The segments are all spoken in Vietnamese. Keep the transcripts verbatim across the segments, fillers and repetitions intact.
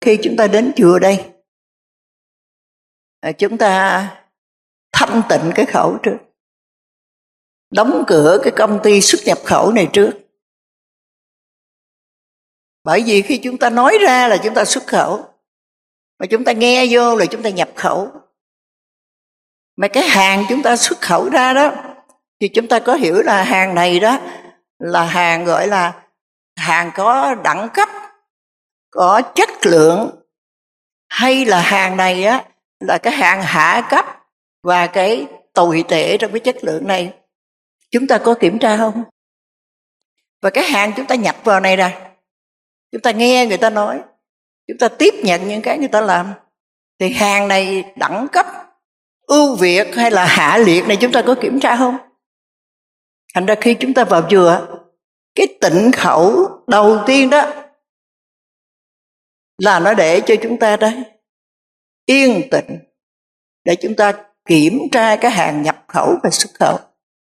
Khi chúng ta đến chùa đây, chúng ta thanh tịnh cái khẩu trước, đóng cửa cái công ty xuất nhập khẩu này trước. Bởi vì khi chúng ta nói ra là chúng ta xuất khẩu, mà chúng ta nghe vô là chúng ta nhập khẩu. Mà cái hàng chúng ta xuất khẩu ra đó, thì chúng ta có hiểu là hàng này đó là hàng gọi là hàng có đẳng cấp, có chất lượng, hay là hàng này á là cái hàng hạ cấp và cái tồi tệ trong cái chất lượng này. Chúng ta có kiểm tra không? Và cái hàng chúng ta nhập vào này nè, chúng ta nghe người ta nói, chúng ta tiếp nhận những cái người ta làm, thì hàng này đẳng cấp, ưu việt hay là hạ liệt này chúng ta có kiểm tra không? Thành ra khi chúng ta vào chùa, cái tịnh khẩu đầu tiên đó là nó để cho chúng ta đó yên tĩnh, để chúng ta kiểm tra cái hàng nhập khẩu và xuất khẩu.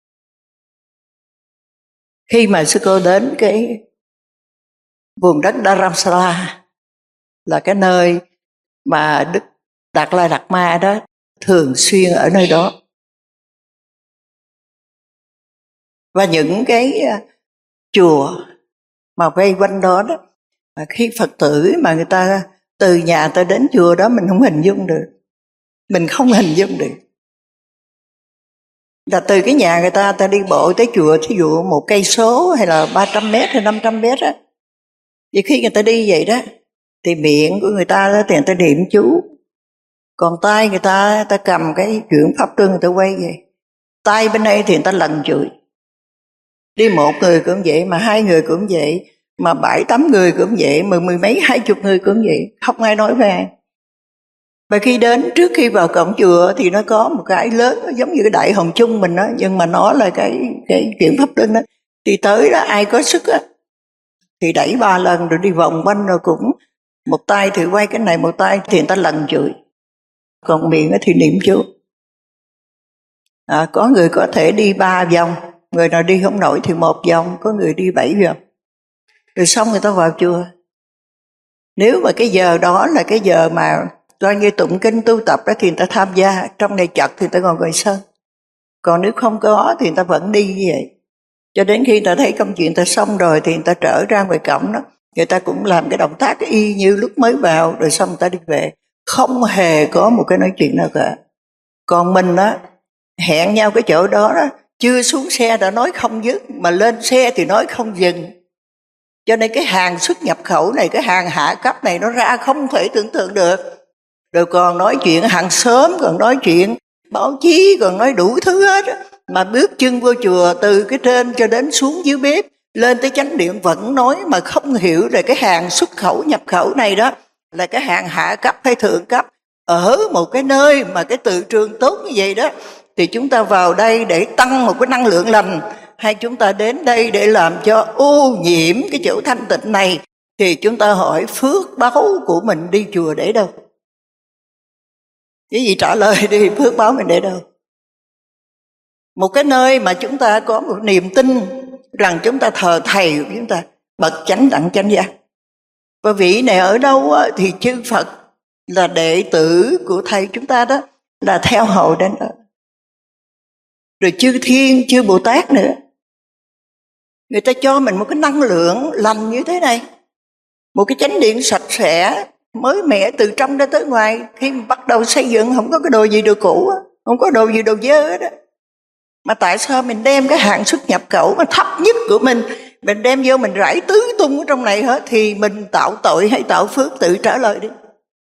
Khi mà sư cô đến cái vùng đất Dharamsala, là cái nơi mà Đức Đạt Lai Đạt Ma đó thường xuyên ở nơi đó, và những cái chùa mà vây quanh đó đó, mà khi Phật tử mà người ta từ nhà ta đến chùa đó, mình không hình dung được, mình không hình dung được là từ cái nhà người ta ta đi bộ tới chùa, thí dụ một cây số hay là ba trăm mét hay năm trăm mét á. Thì khi người ta đi vậy đó, thì miệng của người ta đó thì người ta niệm chú, còn tay người ta người ta cầm cái chuyển pháp luân, người ta quay vậy, tay bên đây thì người ta lần chửi. Đi một người cũng vậy, mà hai người cũng vậy, mà bảy tám người cũng vậy, mà mười mấy hai chục người cũng vậy, không ai nói về ai. Và khi đến, trước khi vào cổng chùa thì nó có một cái lớn, giống như cái đại hồng chung mình đó, nhưng mà nó là cái cái chuyển pháp luân đó. Thì tới đó ai có sức á thì đẩy ba lần rồi đi vòng quanh, rồi cũng một tay thì quay cái này, một tay thì người ta lần chửi, còn miệng thì niệm chú. À, có người có thể đi ba vòng, người nào đi không nổi thì một vòng, có người đi bảy vòng. Rồi xong người ta vào chùa. Nếu mà cái giờ đó là cái giờ mà coi như tụng kinh tu tập đó thì người ta tham gia, trong này chật thì người ta còn ngồi sân. Còn nếu không có thì người ta vẫn đi như vậy. Cho đến khi người ta thấy công chuyện người ta xong rồi thì người ta trở ra ngoài cổng đó, người ta cũng làm cái động tác y như lúc mới vào, rồi xong người ta đi về. Không hề có một cái nói chuyện nào cả. Còn mình đó, hẹn nhau cái chỗ đó đó, chưa xuống xe đã nói không dứt, mà lên xe thì nói không dừng. Cho nên cái hàng xuất nhập khẩu này, cái hàng hạ cấp này nó ra không thể tưởng tượng được. Rồi còn nói chuyện hàng xóm, còn nói chuyện báo chí, còn nói đủ thứ hết. Mà bước chân vô chùa từ cái trên cho đến xuống dưới bếp, lên tới chánh điện vẫn nói mà không hiểu rồi cái hàng xuất khẩu nhập khẩu này đó là cái hàng hạ cấp hay thượng cấp. Ở một cái nơi mà cái từ trường tốt như vậy đó, thì chúng ta vào đây để tăng một cái năng lượng lành, hay chúng ta đến đây để làm cho ô nhiễm cái chỗ thanh tịnh này, thì chúng ta hỏi phước báu của mình đi chùa để đâu? Cái gì trả lời đi, phước báu mình để đâu? Một cái nơi mà chúng ta có một niềm tin rằng chúng ta thờ thầy của chúng ta, bậc chánh đẳng chánh giác. Và vị này ở đâu á, thì chư Phật là đệ tử của thầy chúng ta đó, là theo hầu đến đó. Rồi chư Thiên, chư Bồ Tát nữa. Người ta cho mình một cái năng lượng lành như thế này, một cái chánh điện sạch sẽ, mới mẻ từ trong ra tới ngoài. Khi mà bắt đầu xây dựng không có cái đồ gì đồ cũ, không có đồ gì đồ dơ hết á. Mà tại sao mình đem cái hạng xuất nhập khẩu mà thấp nhất của mình, mình đem vô mình rải tứ tung ở trong này hết, thì mình tạo tội hay tạo phước tự trả lời đi.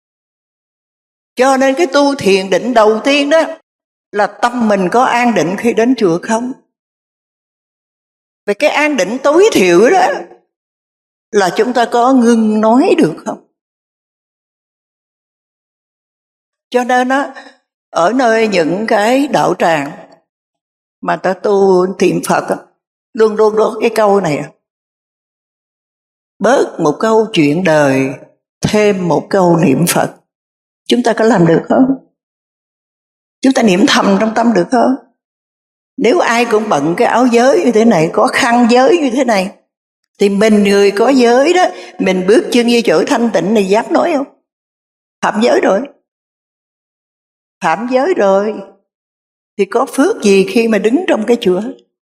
Cho nên cái tu thiền định đầu tiên đó là tâm mình có an định khi đến chùa không? Về cái an định tối thiểu đó là chúng ta có ngưng nói được không? Cho nên đó, ở nơi những cái đạo tràng mà ta tu thiền Phật đó, luôn luôn có cái câu này: bớt một câu chuyện đời, thêm một câu niệm Phật. Chúng ta có làm được không? Chúng ta niệm thầm trong tâm được không? Nếu ai cũng bận cái áo giới như thế này, có khăn giới như thế này, thì mình người có giới đó, mình bước chân như chỗ thanh tịnh này dám nói không? phạm giới rồi. Phạm giới rồi thì có phước gì khi mà đứng trong cái chùa?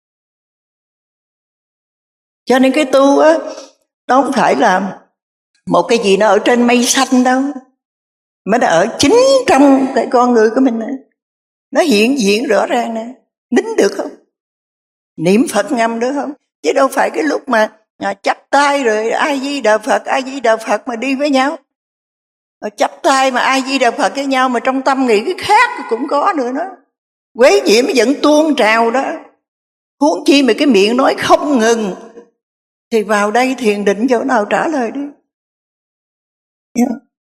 Cho nên cái tu á, nó không phải là một cái gì nó ở trên mây xanh đâu, mà nó ở chính trong cái con người của mình này. Nó hiện diện rõ ràng nè. Nín được không? Niệm Phật ngâm được không? Chứ đâu phải cái lúc mà à, chắp tay rồi A Di Đà Phật, A Di Đà Phật mà đi với nhau. Rồi chắp tay mà A Di Đà Phật với nhau mà trong tâm nghĩ cái khác cũng có nữa đó. Quấy nhiễm vẫn tuôn trào đó. Huống chi mà cái miệng nói không ngừng, thì vào đây thiền định chỗ nào trả lời đi. Yeah.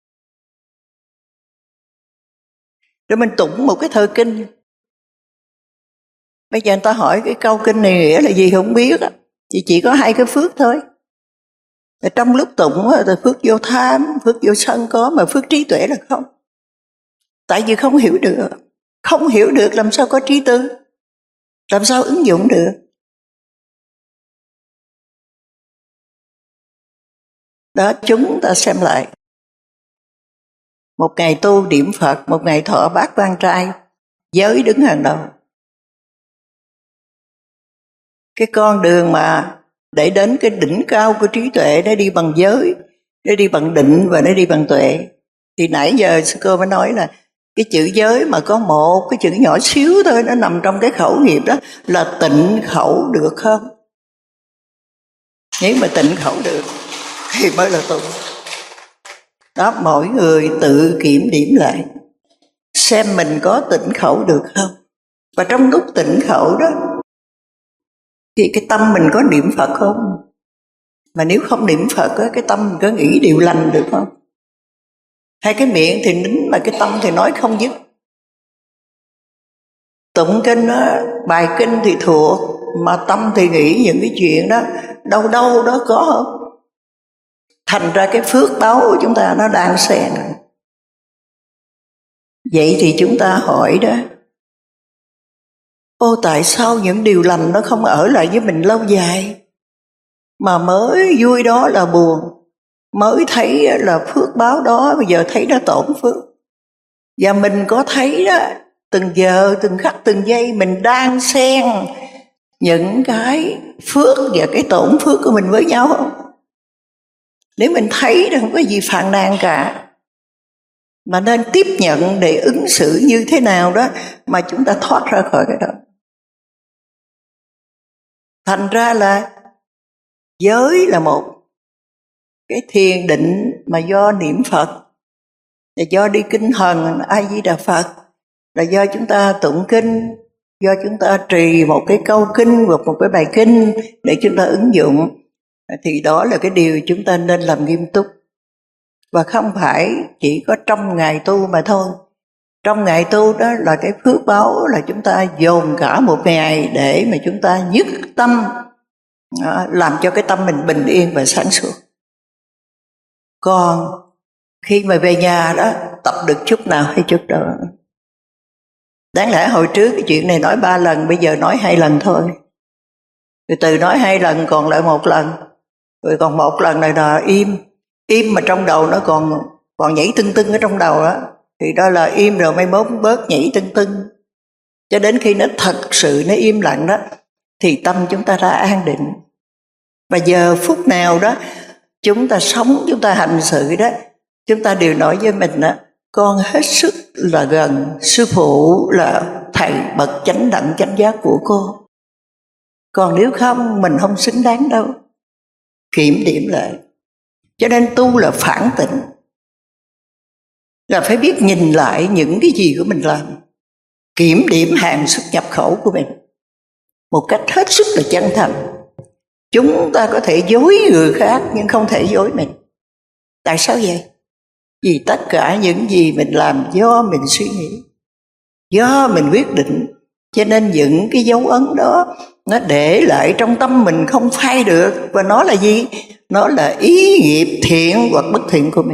Rồi mình tụng một cái thời kinh. Bây giờ người ta hỏi cái câu kinh này nghĩa là gì không biết á, chỉ chỉ có hai cái phước thôi. Ở trong lúc tụng là phước vô tham, phước vô sân có, mà phước trí tuệ là không. Tại vì không hiểu được. Không hiểu được làm sao có trí tư, làm sao ứng dụng được. Đó, chúng ta xem lại. Một ngày tu niệm Phật, một ngày thọ bát quan trai, giới đứng hàng đầu. Cái con đường mà để đến cái đỉnh cao của trí tuệ, nó đi bằng giới, nó đi bằng định và nó đi bằng tuệ. Thì nãy giờ sư cô mới nói là cái chữ giới mà có một cái chữ nhỏ xíu thôi, nó nằm trong cái khẩu nghiệp đó, là tịnh khẩu được không? Nếu mà tịnh khẩu được thì mới là tu. Đó, mỗi người tự kiểm điểm lại, xem mình có tịnh khẩu được không. Và trong lúc tịnh khẩu đó thì cái tâm mình có niệm Phật không? Mà nếu không niệm Phật đó, cái tâm mình có nghĩ điều lành được không? Hay cái miệng thì nín mà cái tâm thì nói không dứt. Tụng kinh đó, bài kinh thì thuộc, mà tâm thì nghĩ những cái chuyện đó đâu đâu đó có không? Thành ra cái phước báo của chúng ta nó đang xen. Vậy thì chúng ta hỏi đó, ô tại sao những điều lành nó không ở lại với mình lâu dài, mà mới vui đó là buồn, mới thấy là phước báo đó bây giờ thấy nó tổn phước. Và mình có thấy đó, từng giờ, từng khắc, từng giây mình đang xen những cái phước và cái tổn phước của mình với nhau không? Nếu mình thấy là không có gì phàn nàn cả, mà nên tiếp nhận để ứng xử như thế nào đó mà chúng ta thoát ra khỏi cái đó. Thành ra là giới là một, cái thiền định mà do niệm Phật, là do đi kinh thần A Di Đà Phật, là do chúng ta tụng kinh, do chúng ta trì một cái câu kinh hoặc một cái bài kinh để chúng ta ứng dụng, thì đó là cái điều chúng ta nên làm nghiêm túc. Và không phải chỉ có trong ngày tu mà thôi. Trong ngày tu đó là cái phước báo là chúng ta dồn cả một ngày để mà chúng ta nhất tâm, làm cho cái tâm mình bình yên và sáng suốt. Còn khi mà về nhà đó, tập được chút nào hay chút đó. Đáng lẽ hồi trước cái chuyện này nói ba lần, bây giờ nói hai lần thôi. Rồi từ nói hai lần còn lại một lần, rồi còn một lần này là im. Im mà trong đầu nó còn còn nhảy tưng tưng ở trong đầu đó, thì đó là im rồi mai mốt bớt nhảy tưng tưng. Cho đến khi nó thật sự nó im lặng đó, thì tâm chúng ta đã an định. Và giờ phút nào đó chúng ta sống, chúng ta hành sự đó, chúng ta đều nói với mình đó, con hết sức là gần sư phụ là thầy bậc chánh đẳng chánh giác của cô. Còn nếu không, mình không xứng đáng đâu. Kiểm điểm lại. Cho nên tu là phản tỉnh, là phải biết nhìn lại những cái gì của mình làm, kiểm điểm hàng xuất nhập khẩu của mình một cách hết sức là chân thành. Chúng ta có thể dối người khác nhưng không thể dối mình. Tại sao vậy? Vì tất cả những gì mình làm do mình suy nghĩ, do mình quyết định, cho nên những cái dấu ấn đó nó để lại trong tâm mình không phai được. Và nó là gì? Nó là ý nghiệp thiện hoặc bất thiện của mình.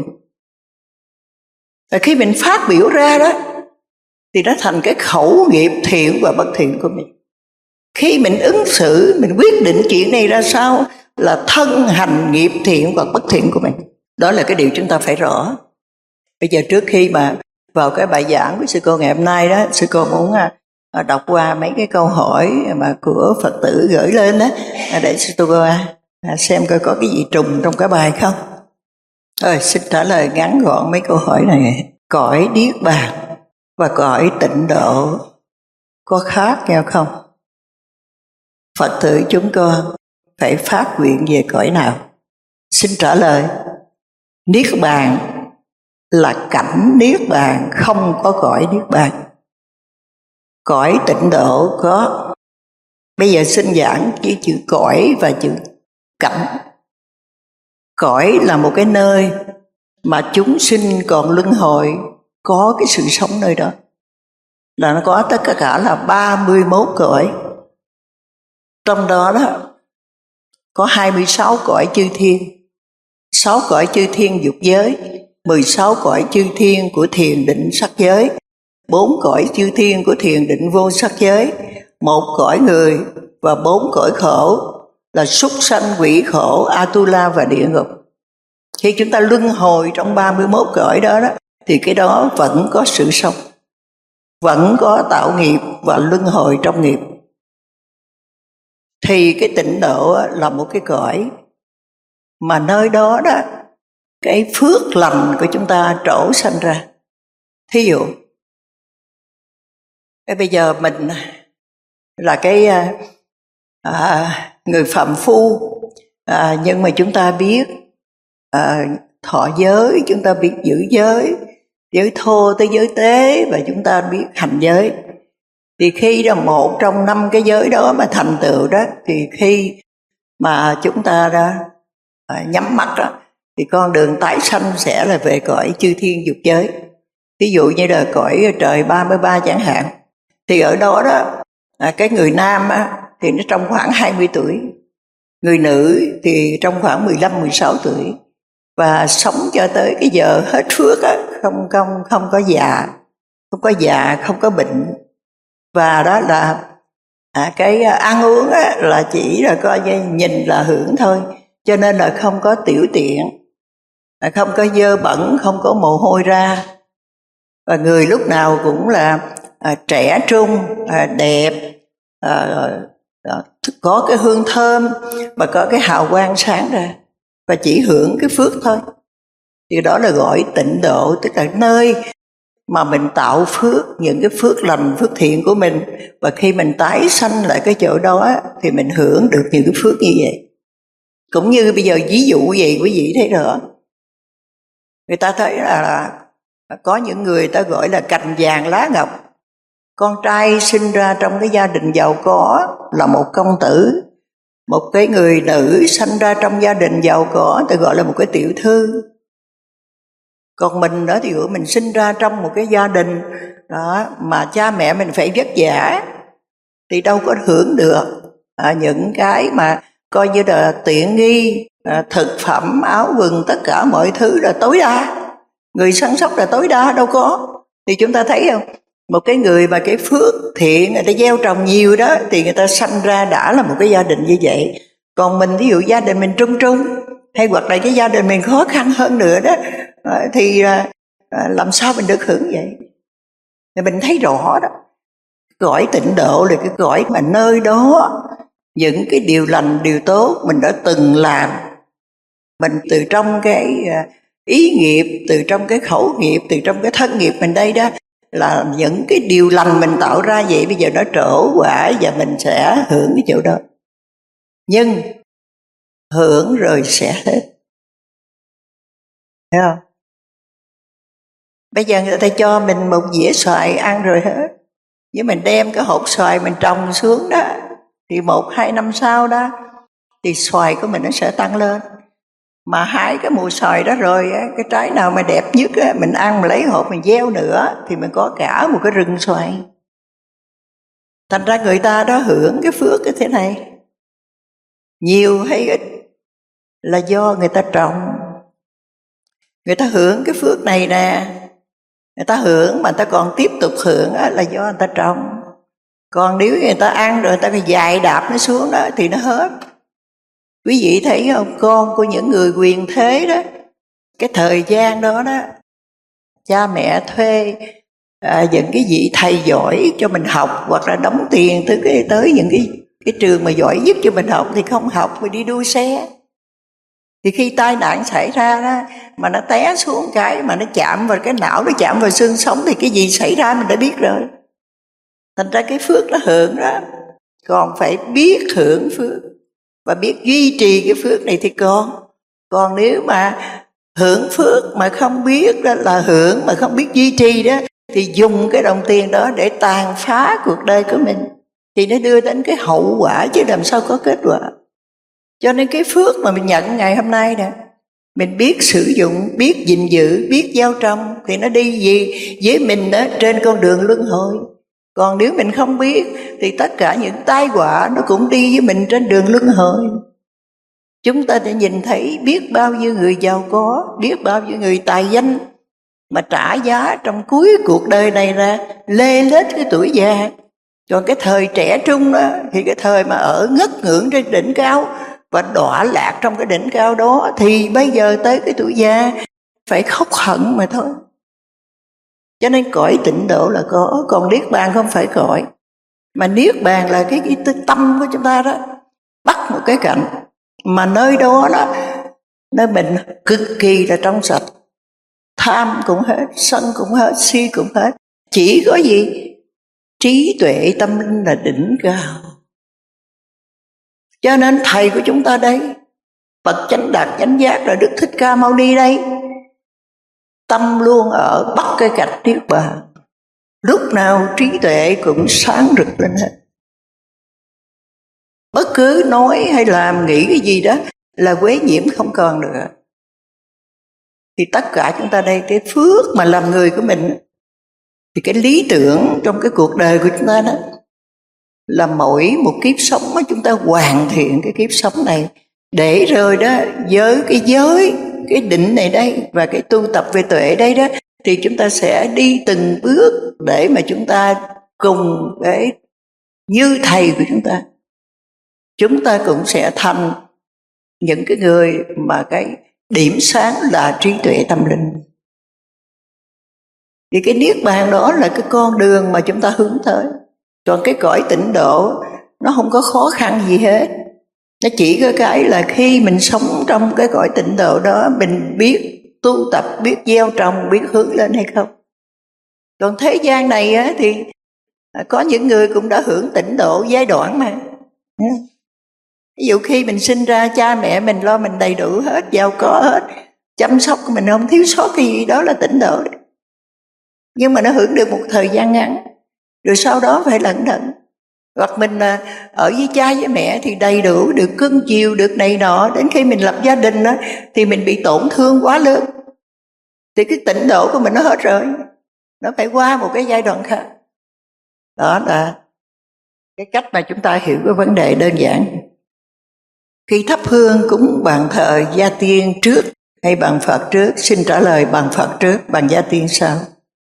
Và khi mình phát biểu ra đó thì nó thành cái khẩu nghiệp thiện và bất thiện của mình. Khi mình ứng xử, mình quyết định chuyện này ra sao là thân hành nghiệp thiện hoặc bất thiện của mình. Đó là cái điều chúng ta phải rõ. Bây giờ trước khi mà vào cái bài giảng của sư cô ngày hôm nay đó, sư cô muốn đọc qua mấy cái câu hỏi mà của Phật tử gửi lên đó, để sư cô xem coi có cái gì trùng trong cái bài không. Rồi xin trả lời ngắn gọn mấy câu hỏi này. Cõi Niết Bàn và cõi tịnh độ có khác nhau không? Phật tử chúng con phải phát nguyện về cõi nào? Xin trả lời, Niết Bàn là cảnh Niết Bàn, không có cõi Niết Bàn. Cõi tịnh độ có. Bây giờ xin giảng với chữ cõi và chữ cảnh. Cõi là một cái nơi mà chúng sinh còn luân hồi có cái sự sống nơi đó, là nó có tất cả là ba mươi mốt cõi. Trong đó đó có hai mươi sáu cõi chư thiên, sáu cõi chư thiên dục giới, mười sáu cõi chư thiên của thiền định sắc giới, bốn cõi chư thiên của thiền định vô sắc giới, một cõi người và bốn cõi khổ là súc sanh, quỷ khổ, Atula và địa ngục. Khi chúng ta luân hồi trong ba mươi mốt cõi đó, đó thì cái đó vẫn có sự sống, vẫn có tạo nghiệp và luân hồi trong nghiệp. Thì cái tịnh độ là một cái cõi mà nơi đó đó cái phước lành của chúng ta trổ sanh ra. Thí dụ bây giờ mình là cái à, người phàm phu, à, nhưng mà chúng ta biết à, thọ giới, chúng ta biết giữ giới, giới thô tới giới tế, và chúng ta biết hành giới. Thì khi là một trong năm cái giới đó mà thành tựu đó, thì khi mà chúng ta đã à, nhắm mắt đó, thì con đường tái sanh sẽ là về cõi chư thiên dục giới. Ví dụ như là cõi trời ba mươi ba chẳng hạn, thì ở đó đó à, cái người nam á, thì nó trong khoảng hai mươi tuổi, người nữ thì trong khoảng mười lăm mười sáu tuổi, và sống cho tới cái giờ hết phước á, không không không có già, không có già, không có bệnh. Và đó là à, cái ăn uống á, là chỉ là coi như nhìn là hưởng thôi, cho nên là không có tiểu tiện, không có dơ bẩn, không có mồ hôi ra, và người lúc nào cũng là à, trẻ trung, à, đẹp, à, à, có cái hương thơm và có cái hào quang sáng ra, và chỉ hưởng cái phước thôi. Thì đó là gọi tịnh độ, tức là nơi mà mình tạo phước, những cái phước lành, phước thiện của mình, và khi mình tái sanh lại cái chỗ đó thì mình hưởng được những cái phước như vậy. Cũng như bây giờ ví dụ vậy quý vị thấy rõ, người ta thấy là, là có những người ta gọi là cành vàng lá ngọc. Con trai sinh ra trong cái gia đình giàu có là một công tử, một cái người nữ sinh ra trong gia đình giàu có ta gọi là một cái tiểu thư. Còn mình đó thì mình sinh ra trong một cái gia đình đó mà cha mẹ mình phải vất vả, thì đâu có hưởng được à, những cái mà coi như là tiện nghi, à, thực phẩm, áo quần, tất cả mọi thứ là tối đa. Người săn sóc là tối đa, đâu có. Thì chúng ta thấy không, một cái người mà cái phước thiện người ta gieo trồng nhiều đó, thì người ta sanh ra đã là một cái gia đình như vậy. Còn mình ví dụ gia đình mình trung trung, hay hoặc là cái gia đình mình khó khăn hơn nữa đó, thì làm sao mình được hưởng vậy? Thì mình thấy rõ đó, cõi tịnh độ là cái cõi mà nơi đó những cái điều lành, điều tốt mình đã từng làm, mình từ trong cái ý nghiệp, từ trong cái khẩu nghiệp, từ trong cái thân nghiệp mình đây đó, là những cái điều lành mình tạo ra vậy, bây giờ nó trổ quả và mình sẽ hưởng cái chỗ đó. Nhưng hưởng rồi sẽ hết, thấy không? Bây giờ người ta cho mình một dĩa xoài ăn rồi hết, nếu mình đem cái hộp xoài mình trồng xuống đó, thì một hai năm sau đó thì xoài của mình nó sẽ tăng lên. Mà hái cái mùa xoài đó rồi, cái trái nào mà đẹp nhất mình ăn, mình lấy hộp mình gieo nữa, thì mình có cả một cái rừng xoài. Thành ra người ta đó hưởng cái phước như thế này, nhiều hay ít là do người ta trồng. Người ta hưởng cái phước này nè, người ta hưởng mà người ta còn tiếp tục hưởng là do người ta trồng. Còn nếu người ta ăn rồi người ta phải dày đạp nó xuống đó thì nó hết. Quý vị thấy không, con của những người quyền thế đó, cái thời gian đó đó cha mẹ thuê à, những cái vị thầy giỏi cho mình học, hoặc là đóng tiền tới cái tới những cái cái trường mà giỏi nhất cho mình học, thì không học mà đi đua xe. Thì khi tai nạn xảy ra đó, mà nó té xuống cái mà nó chạm vào cái não, nó chạm vào xương sống, thì cái gì xảy ra mình đã biết rồi. Thành ra cái phước nó hưởng đó, còn phải biết hưởng phước và biết duy trì cái phước này thì còn. Còn nếu mà hưởng phước mà không biết đó là hưởng, mà không biết duy trì đó, thì dùng cái đồng tiền đó để tàn phá cuộc đời của mình, thì nó đưa đến cái hậu quả chứ làm sao có kết quả. Cho nên cái phước mà mình nhận ngày hôm nay nè, mình biết sử dụng, biết gìn giữ, biết gieo trồng, thì nó đi gì với mình đó trên con đường luân hồi. Còn nếu mình không biết thì tất cả những tai họa nó cũng đi với mình trên đường luân hồi. Chúng ta đã nhìn thấy biết bao nhiêu người giàu có, biết bao nhiêu người tài danh mà trả giá trong cuối cuộc đời này ra, lê lết cái tuổi già. Còn cái thời trẻ trung đó, thì cái thời mà ở ngất ngưỡng trên đỉnh cao và đọa lạc trong cái đỉnh cao đó, thì bây giờ tới cái tuổi già phải khóc hận mà thôi. Cho nên cõi tịnh độ là có, còn niết bàn không phải cõi. Mà niết bàn là cái, cái tâm của chúng ta đó, bắt một cái cảnh mà nơi đó đó, nơi mình cực kỳ là trong sạch, tham cũng hết, sân cũng hết, si cũng hết, chỉ có gì trí tuệ tâm linh là đỉnh cao. Cho nên thầy của chúng ta đây, bậc chánh đạt chánh giác là Đức Thích Ca Mâu Ni đây, tâm luôn ở bắt cái cảnh niết bàn, lúc nào trí tuệ cũng sáng rực lên hết. Bất cứ nói hay làm nghĩ cái gì đó là quế nhiễm không còn nữa. Thì tất cả chúng ta đây, cái phước mà làm người của mình, thì cái lý tưởng trong cái cuộc đời của chúng ta đó là mỗi một kiếp sống mà chúng ta hoàn thiện cái kiếp sống này, để rồi đó với cái giới, cái định này đây và cái tu tập về tuệ đây đó, thì chúng ta sẽ đi từng bước để mà chúng ta cùng cái như thầy của chúng ta, chúng ta cũng sẽ thành những cái người mà cái điểm sáng là trí tuệ tâm linh. Thì cái niết bàn đó là cái con đường mà chúng ta hướng tới. Còn cái cõi tịnh độ nó không có khó khăn gì hết. Nó chỉ có cái là khi mình sống trong cái cõi tịnh độ đó, mình biết tu tập, biết gieo trồng, biết hướng lên hay không. Còn thế gian này á, thì có những người cũng đã hưởng tịnh độ giai đoạn mà. Ví dụ khi mình sinh ra, cha mẹ mình lo mình đầy đủ hết, giàu có hết, chăm sóc mình không thiếu sót cái gì, đó là tịnh độ đấy. Nhưng mà nó hưởng được một thời gian ngắn, rồi sau đó phải lẩn đẩn. Hoặc mình ở với cha với mẹ thì đầy đủ, được cưng chiều, được này nọ. Đến khi mình lập gia đình đó, thì mình bị tổn thương quá lớn, thì cái tịnh độ của mình nó hết rồi, nó phải qua một cái giai đoạn khác. Đó là cái cách mà chúng ta hiểu cái vấn đề đơn giản. Khi thắp hương cúng bàn thờ gia tiên trước hay bàn Phật trước? Xin trả lời bàn Phật trước, bàn gia tiên sau.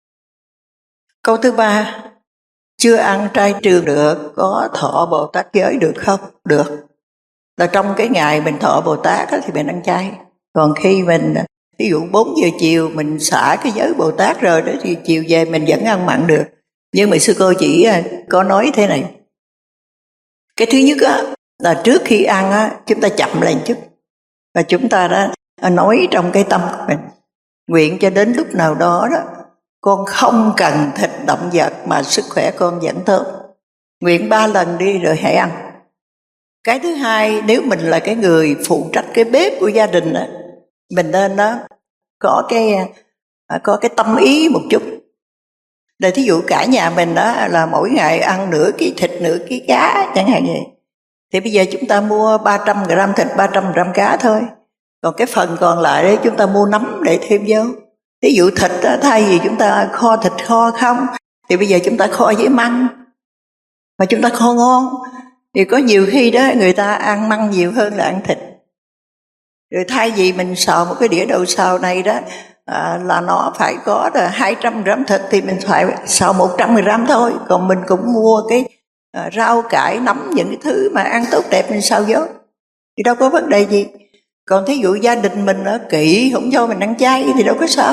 Câu thứ ba, chưa ăn trai trường được, có thọ Bồ Tát giới được không? Được. Là trong cái ngày mình thọ Bồ Tát thì mình ăn chay. Còn khi mình, ví dụ bốn giờ chiều mình xả cái giới Bồ Tát rồi đó, thì chiều về mình vẫn ăn mặn được. Nhưng mà sư cô chỉ có nói thế này. Cái thứ nhất á, là trước khi ăn á, chúng ta chậm lại chút. Và chúng ta đã nói trong cái tâm của mình, nguyện cho đến lúc nào đó đó, con không cần thịt động vật mà sức khỏe con vẫn tốt. Nguyện ba lần đi rồi hãy ăn. Cái thứ hai, nếu mình là cái người phụ trách cái bếp của gia đình đó, mình nên đó có cái có cái tâm ý một chút. Để thí dụ cả nhà mình đó là mỗi ngày ăn nửa ký thịt, nửa ký cá chẳng hạn vậy. Thì bây giờ chúng ta mua ba trăm gram thịt, ba trăm gram cá thôi. Còn cái phần còn lại đấy chúng ta mua nấm để thêm vô. Ví dụ thịt đó, thay vì chúng ta kho thịt kho không, thì bây giờ chúng ta kho với măng. Mà chúng ta kho ngon. Thì có nhiều khi đó người ta ăn măng nhiều hơn là ăn thịt. Rồi thay vì mình xào một cái đĩa đậu xào này đó, à, là nó phải có là hai trăm gram thịt, thì mình phải xào một trăm gram thôi. Còn mình cũng mua cái à, rau cải, nấm, những cái thứ mà ăn tốt đẹp mình xào vô, thì đâu có vấn đề gì. Còn thí dụ gia đình mình nó kỹ, không cho mình ăn chay thì đâu có sao.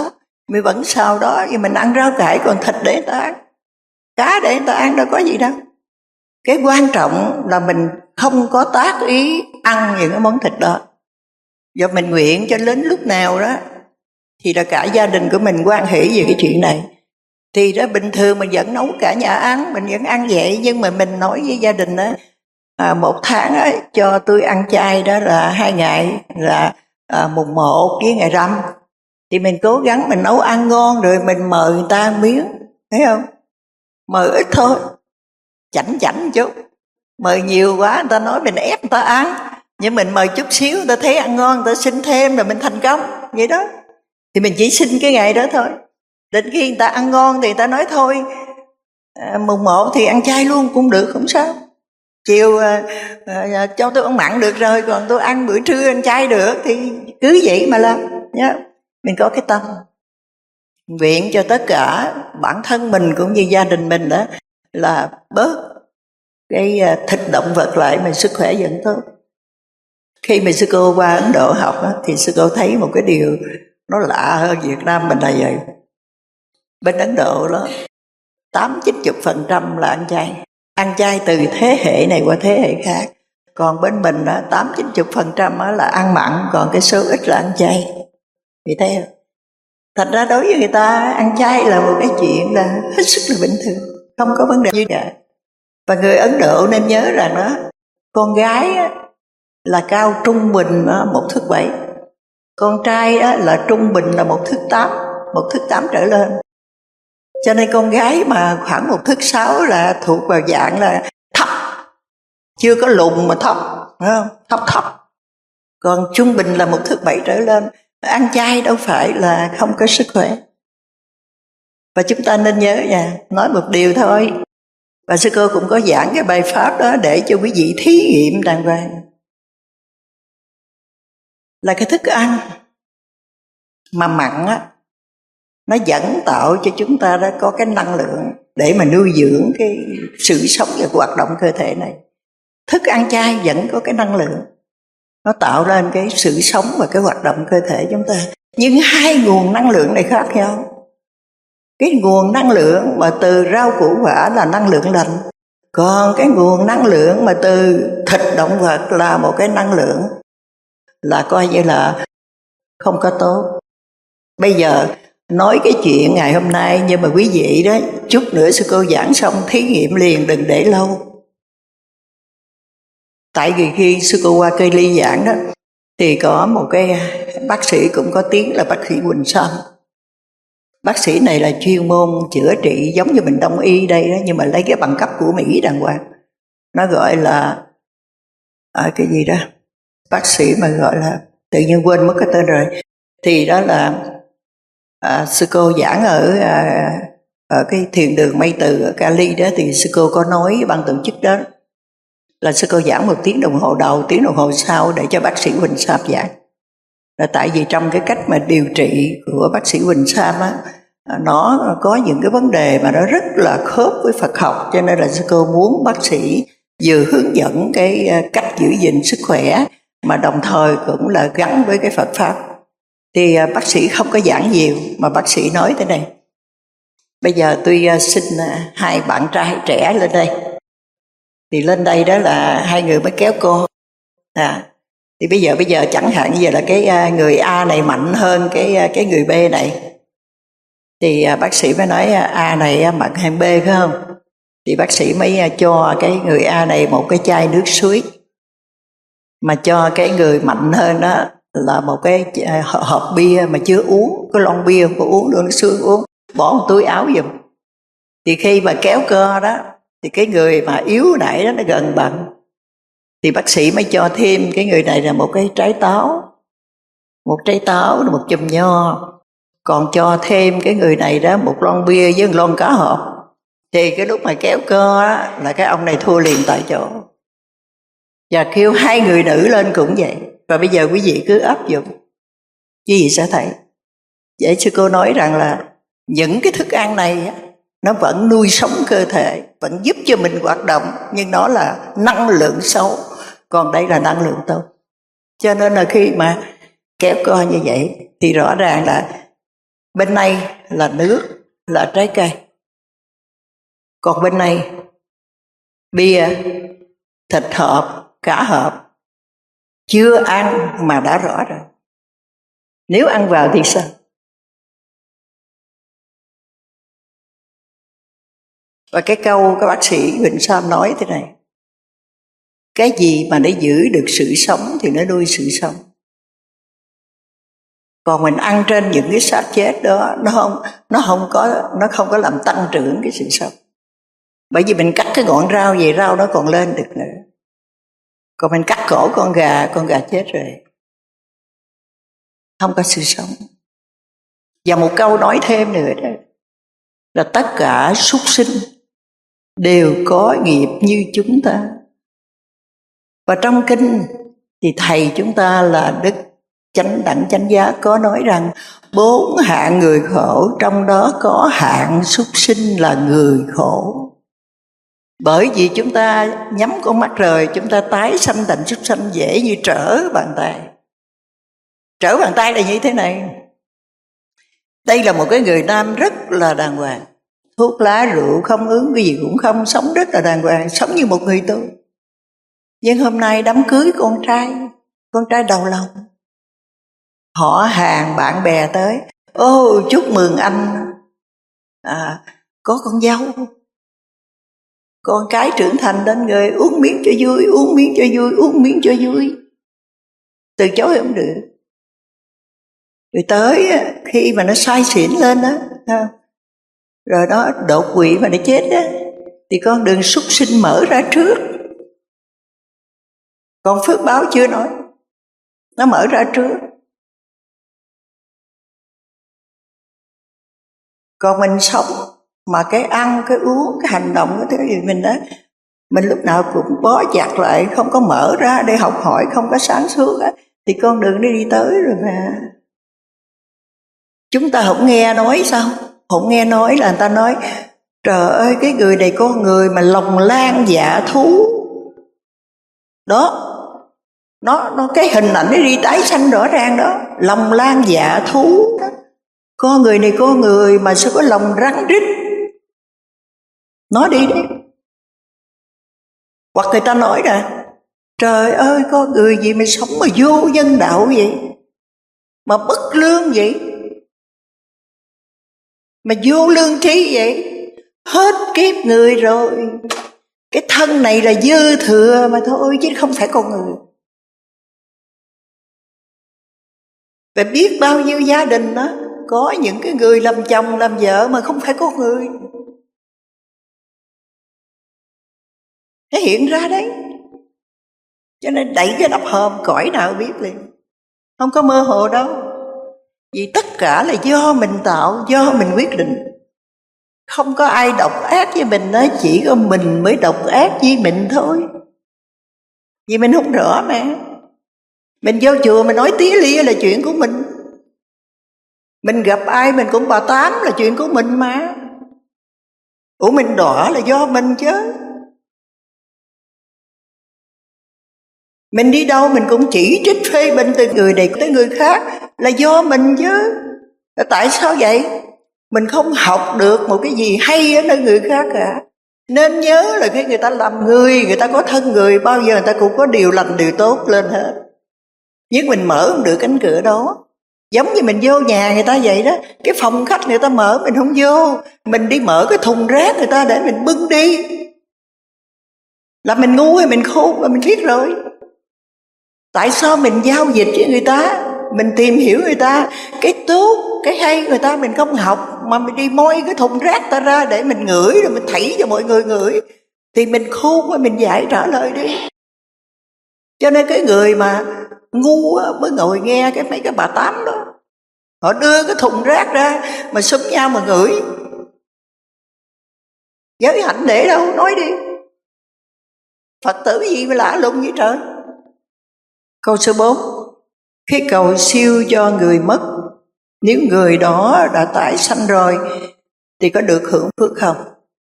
mình vẫn sau đó thì mình ăn rau cải, còn thịt để người ta ăn, cá để người ta ăn, đâu có gì đâu. Cái quan trọng là mình không có tác ý ăn những cái món thịt đó. Do mình nguyện cho đến lúc nào đó thì là cả gia đình của mình hoan hỷ về cái chuyện này. Thì đó bình thường mình vẫn nấu cả nhà ăn, mình vẫn ăn vậy, nhưng mà mình nói với gia đình đó, à, một tháng á, cho tôi ăn chay đó là hai ngày, là à, mùng một với ngày rằm. Thì mình cố gắng mình nấu ăn ngon rồi mình mời người ta ăn miếng, thấy không? Mời ít thôi, chảnh chảnh chút. Mời nhiều quá người ta nói mình ép người ta ăn, nhưng mình mời chút xíu người ta thấy ăn ngon, người ta xin thêm rồi mình thành công, vậy đó. Thì mình chỉ xin cái ngày đó thôi. Đến khi người ta ăn ngon thì người ta nói thôi, à, mùng một thì ăn chay luôn cũng được, không sao. Chiều à, à, cho tôi ăn mặn được rồi, còn tôi ăn bữa trưa ăn chay được, thì cứ vậy mà làm nhá. Mình có cái tâm nguyện cho tất cả bản thân mình cũng như gia đình mình đó, là bớt cái thịt động vật lại mà sức khỏe vẫn tốt. Khi mà sư cô qua Ấn Độ học đó, thì sư cô thấy một cái điều nó lạ hơn Việt Nam mình là vậy. Bên Ấn Độ đó tám chín chục phần trăm là ăn chay, ăn chay từ thế hệ này qua thế hệ khác. Còn bên mình đó tám chín chục phần trăm là ăn mặn, còn cái số ít là ăn chay. Vì thế thật ra đối với người ta ăn chay là một cái chuyện là hết sức là bình thường, không có vấn đề gì cả. Và người Ấn Độ nên nhớ rằng đó, con gái là cao trung bình một thước bảy, con trai là trung bình là một thước tám, một thước tám trở lên. Cho nên con gái mà khoảng một thước sáu là thuộc vào dạng là thấp, chưa có lùn mà thấp, phải không? Thấp thấp. Còn trung bình là một thước bảy trở lên. Ăn chay đâu phải là không có sức khỏe. Và chúng ta nên nhớ nha, nói một điều thôi. Và sư cô cũng có giảng cái bài pháp đó để cho quý vị thí nghiệm đàng hoàng. Là cái thức ăn mà mặn á, nó vẫn tạo cho chúng ta đã có cái năng lượng để mà nuôi dưỡng cái sự sống và hoạt động cơ thể này. Thức ăn chay vẫn có cái năng lượng, nó tạo ra cái sự sống và cái hoạt động cơ thể chúng ta. Nhưng hai nguồn năng lượng này khác nhau. Cái nguồn năng lượng mà từ rau củ quả là năng lượng lành, còn cái nguồn năng lượng mà từ thịt động vật là một cái năng lượng là coi như là không có tốt. Bây giờ nói cái chuyện ngày hôm nay, nhưng mà quý vị đó, chút nữa sư cô giảng xong thí nghiệm liền, đừng để lâu. Tại vì khi sư cô qua Cây Ly giảng đó, thì có một cái bác sĩ cũng có tiếng là bác sĩ Quỳnh Sam. Bác sĩ này là chuyên môn chữa trị giống như mình Đông y đây đó, nhưng mà lấy cái bằng cấp của Mỹ đàng hoàng. Nó gọi là à, cái gì đó, bác sĩ mà gọi là tự nhiên quên mất cái tên rồi. Thì đó là à, sư cô giảng ở à, ở cái thiền đường Mây Từ ở Cali đó, thì sư cô có nói với ban tổ chức đó là sư cô giảng một tiếng đồng hồ đầu, tiếng đồng hồ sau để cho bác sĩ Quỳnh Sam giảng. Là tại vì trong cái cách mà điều trị của bác sĩ Quỳnh Sam á, nó có những cái vấn đề mà nó rất là khớp với Phật học, cho nên là sư cô muốn bác sĩ vừa hướng dẫn cái cách giữ gìn sức khỏe mà đồng thời cũng là gắn với cái Phật pháp. Thì bác sĩ không có giảng nhiều, mà bác sĩ nói thế này: bây giờ tôi xin hai bạn trai trẻ lên đây. Thì lên đây đó là hai người mới kéo cô. À, thì bây giờ bây giờ chẳng hạn như giờ là cái người A này mạnh hơn cái cái người B này. Thì bác sĩ mới nói A này mạnh hơn B phải không? Thì bác sĩ mới cho cái người A này một cái chai nước suối, mà cho cái người mạnh hơn đó là một cái hộp bia mà chưa uống, cái lon bia không có uống được, nước suối uống, bỏ một túi áo giùm. Thì khi mà kéo cơ đó, thì cái người mà yếu nãy đó nó gần bằng, thì bác sĩ mới cho thêm cái người này là một cái trái táo, một trái táo, một chùm nho, còn cho thêm cái người này đó một lon bia với một lon cá hộp. Thì cái lúc mà kéo cơ đó, là cái ông này thua liền tại chỗ. Và kêu hai người nữ lên cũng vậy. Và bây giờ quý vị cứ áp dụng, quý vị sẽ thấy. Vậy sư cô nói rằng là những cái thức ăn này nó vẫn nuôi sống cơ thể, vẫn giúp cho mình hoạt động, nhưng nó là năng lượng xấu, còn đây là năng lượng tốt. Cho nên là khi mà kéo co như vậy thì rõ ràng là Bên này là nước, là trái cây. Còn bên này bia, thịt hộp, cả hộp, chưa ăn mà đã rõ rồi. Nếu ăn vào thì sao? Và cái câu các bác sĩ Huỳnh Sam nói thế này: cái gì mà để giữ được sự sống thì nó nuôi sự sống. Còn mình ăn trên những cái xác chết đó, nó không nó không có nó không có làm tăng trưởng cái sự sống. Bởi vì mình cắt cái ngọn rau về, rau nó còn lên được nữa. Còn mình cắt cổ con gà, con gà chết rồi, không có sự sống. Và một câu nói thêm nữa đó là tất cả súc sinh đều có nghiệp như chúng ta. Và trong kinh thì thầy chúng ta là Đức Chánh Đẳng Chánh Giác có nói rằng bốn hạng người khổ, trong đó có hạng súc sinh là người khổ. Bởi vì chúng ta nhắm con mắt rồi, chúng ta tái sanh thành súc sanh dễ như trở bàn tay. Trở bàn tay là như thế này. Đây là một cái người nam rất là đàng hoàng, thuốc lá rượu không uống, cái gì cũng không, sống rất là đàng hoàng, sống như một người tu. Nhưng hôm nay đám cưới con trai, con trai đầu lòng, họ hàng bạn bè tới, ô chúc mừng anh à, có con dâu, con cái trưởng thành đến người, uống miếng cho vui, uống miếng cho vui, uống miếng cho vui. Từ chối không được. Rồi tới khi mà nó say xỉn lên đó, rồi đó đột quỵ mà nó chết đó, thì con đường súc sinh mở ra trước. Còn phước báo chưa nói, nó mở ra trước. Còn mình sống mà cái ăn, cái uống, cái hành động, cái thứ gì mình đó, mình lúc nào cũng bó chặt lại, không có mở ra để học hỏi, không có sáng suốt á, thì con đường đi đi tới rồi mà. Chúng ta không nghe nói sao? Không nghe nói là người ta nói trời ơi cái người này con người mà lòng lan dạ thú. Đó, nó, nó cái hình ảnh nó đi tái sanh rõ ràng đó, lòng lan dạ thú đó. Con người này con người mà sao có lòng rắn rít. Nói đi đi. Hoặc người ta nói là trời ơi con người gì mà sống mà vô nhân đạo vậy, mà bất lương vậy, mà vô lương trí vậy, hết kiếp người rồi. Cái thân này là dư thừa mà thôi chứ không phải con người. Và biết bao nhiêu gia đình đó có những cái người làm chồng làm vợ mà không phải con người. Nó hiện ra đấy. Cho nên đẩy cái nắp hòm cõi nào biết liền, không có mơ hồ đâu. Vì tất cả là do mình tạo, do mình quyết định. Không có ai độc ác với mình đó, chỉ có mình mới độc ác với mình thôi. Vì mình không rõ mà. Mình vô chùa mình nói tía lia là chuyện của mình. Mình gặp ai mình cũng bà tám là chuyện của mình mà. Ủa mình đỏ là do mình chứ. Mình đi đâu mình cũng chỉ trích phê bình từ người này tới người khác là do mình chứ. Tại sao vậy? Mình không học được một cái gì hay ở nơi người khác cả. Nên nhớ là khi người ta làm người, người ta có thân người, bao giờ người ta cũng có điều lành điều tốt lên hết. Nhưng mình mở không được cánh cửa đó. Giống như mình vô nhà người ta vậy đó. Cái phòng khách người ta mở mình không vô. Mình đi mở cái thùng rác người ta để mình bưng đi. Là mình ngu hay mình khôn mà mình biết rồi. Tại sao mình giao dịch với người ta, mình tìm hiểu người ta, cái tốt, cái hay người ta mình không học, mà mình đi moi cái thùng rác ta ra để mình ngửi rồi mình thảy cho mọi người ngửi. Thì mình khôn mới mình giải trả lời đi. Cho nên cái người mà ngu mới ngồi nghe cái mấy cái bà tám đó, họ đưa cái thùng rác ra mà xúm nhau mà ngửi. Giới hạnh để đâu, nói đi. Phật tử gì mà lạ lùng vậy trời. Câu số bốn. Khi cầu siêu cho người mất, nếu người đó đã tái sanh rồi thì có được hưởng phước không?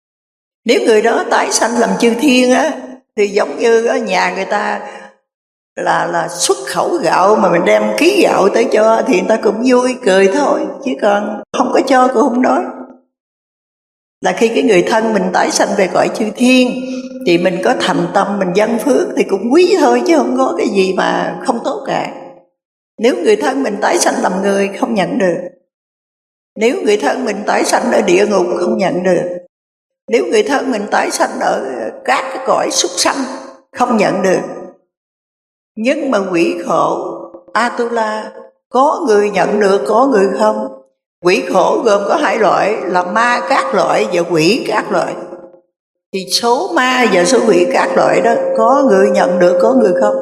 Nếu người đó tái sanh làm chư thiên á, thì giống như ở nhà người ta là là xuất khẩu gạo mà mình đem ký gạo tới cho thì người ta cũng vui cười thôi, chứ còn không có cho cũng không nói. Là khi cái người thân mình tái sanh về cõi chư thiên thì mình có thành tâm mình dâng phước thì cũng quý thôi, chứ không có cái gì mà không tốt cả. Nếu người thân mình tái sanh làm người không nhận được, nếu người thân mình tái sanh ở địa ngục không nhận được, nếu người thân mình tái sanh ở các cái cõi súc sanh không nhận được. Nhưng mà quỷ khổ Atula có người nhận được, có người không. Quỷ khổ gồm có hai loại là ma các loại và quỷ các loại. Thì số ma và số quỷ các loại đó có người nhận được, có người không.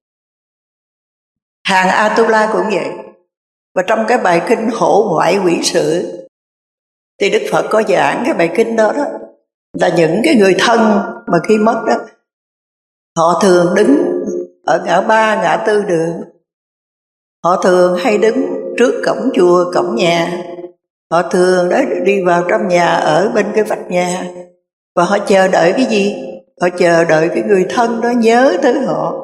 Hàng Atula cũng vậy. Và trong cái bài kinh Hộ Ngoại Quỷ Sự thì Đức Phật có giảng cái bài kinh đó đó, là những cái người thân mà khi mất đó, họ thường đứng ở ngã ba ngã tư đường, họ thường hay đứng trước cổng chùa cổng nhà, họ thường đó đi vào trong nhà ở bên cái vách nhà, và họ chờ đợi cái gì? Họ chờ đợi cái người thân đó nhớ tới họ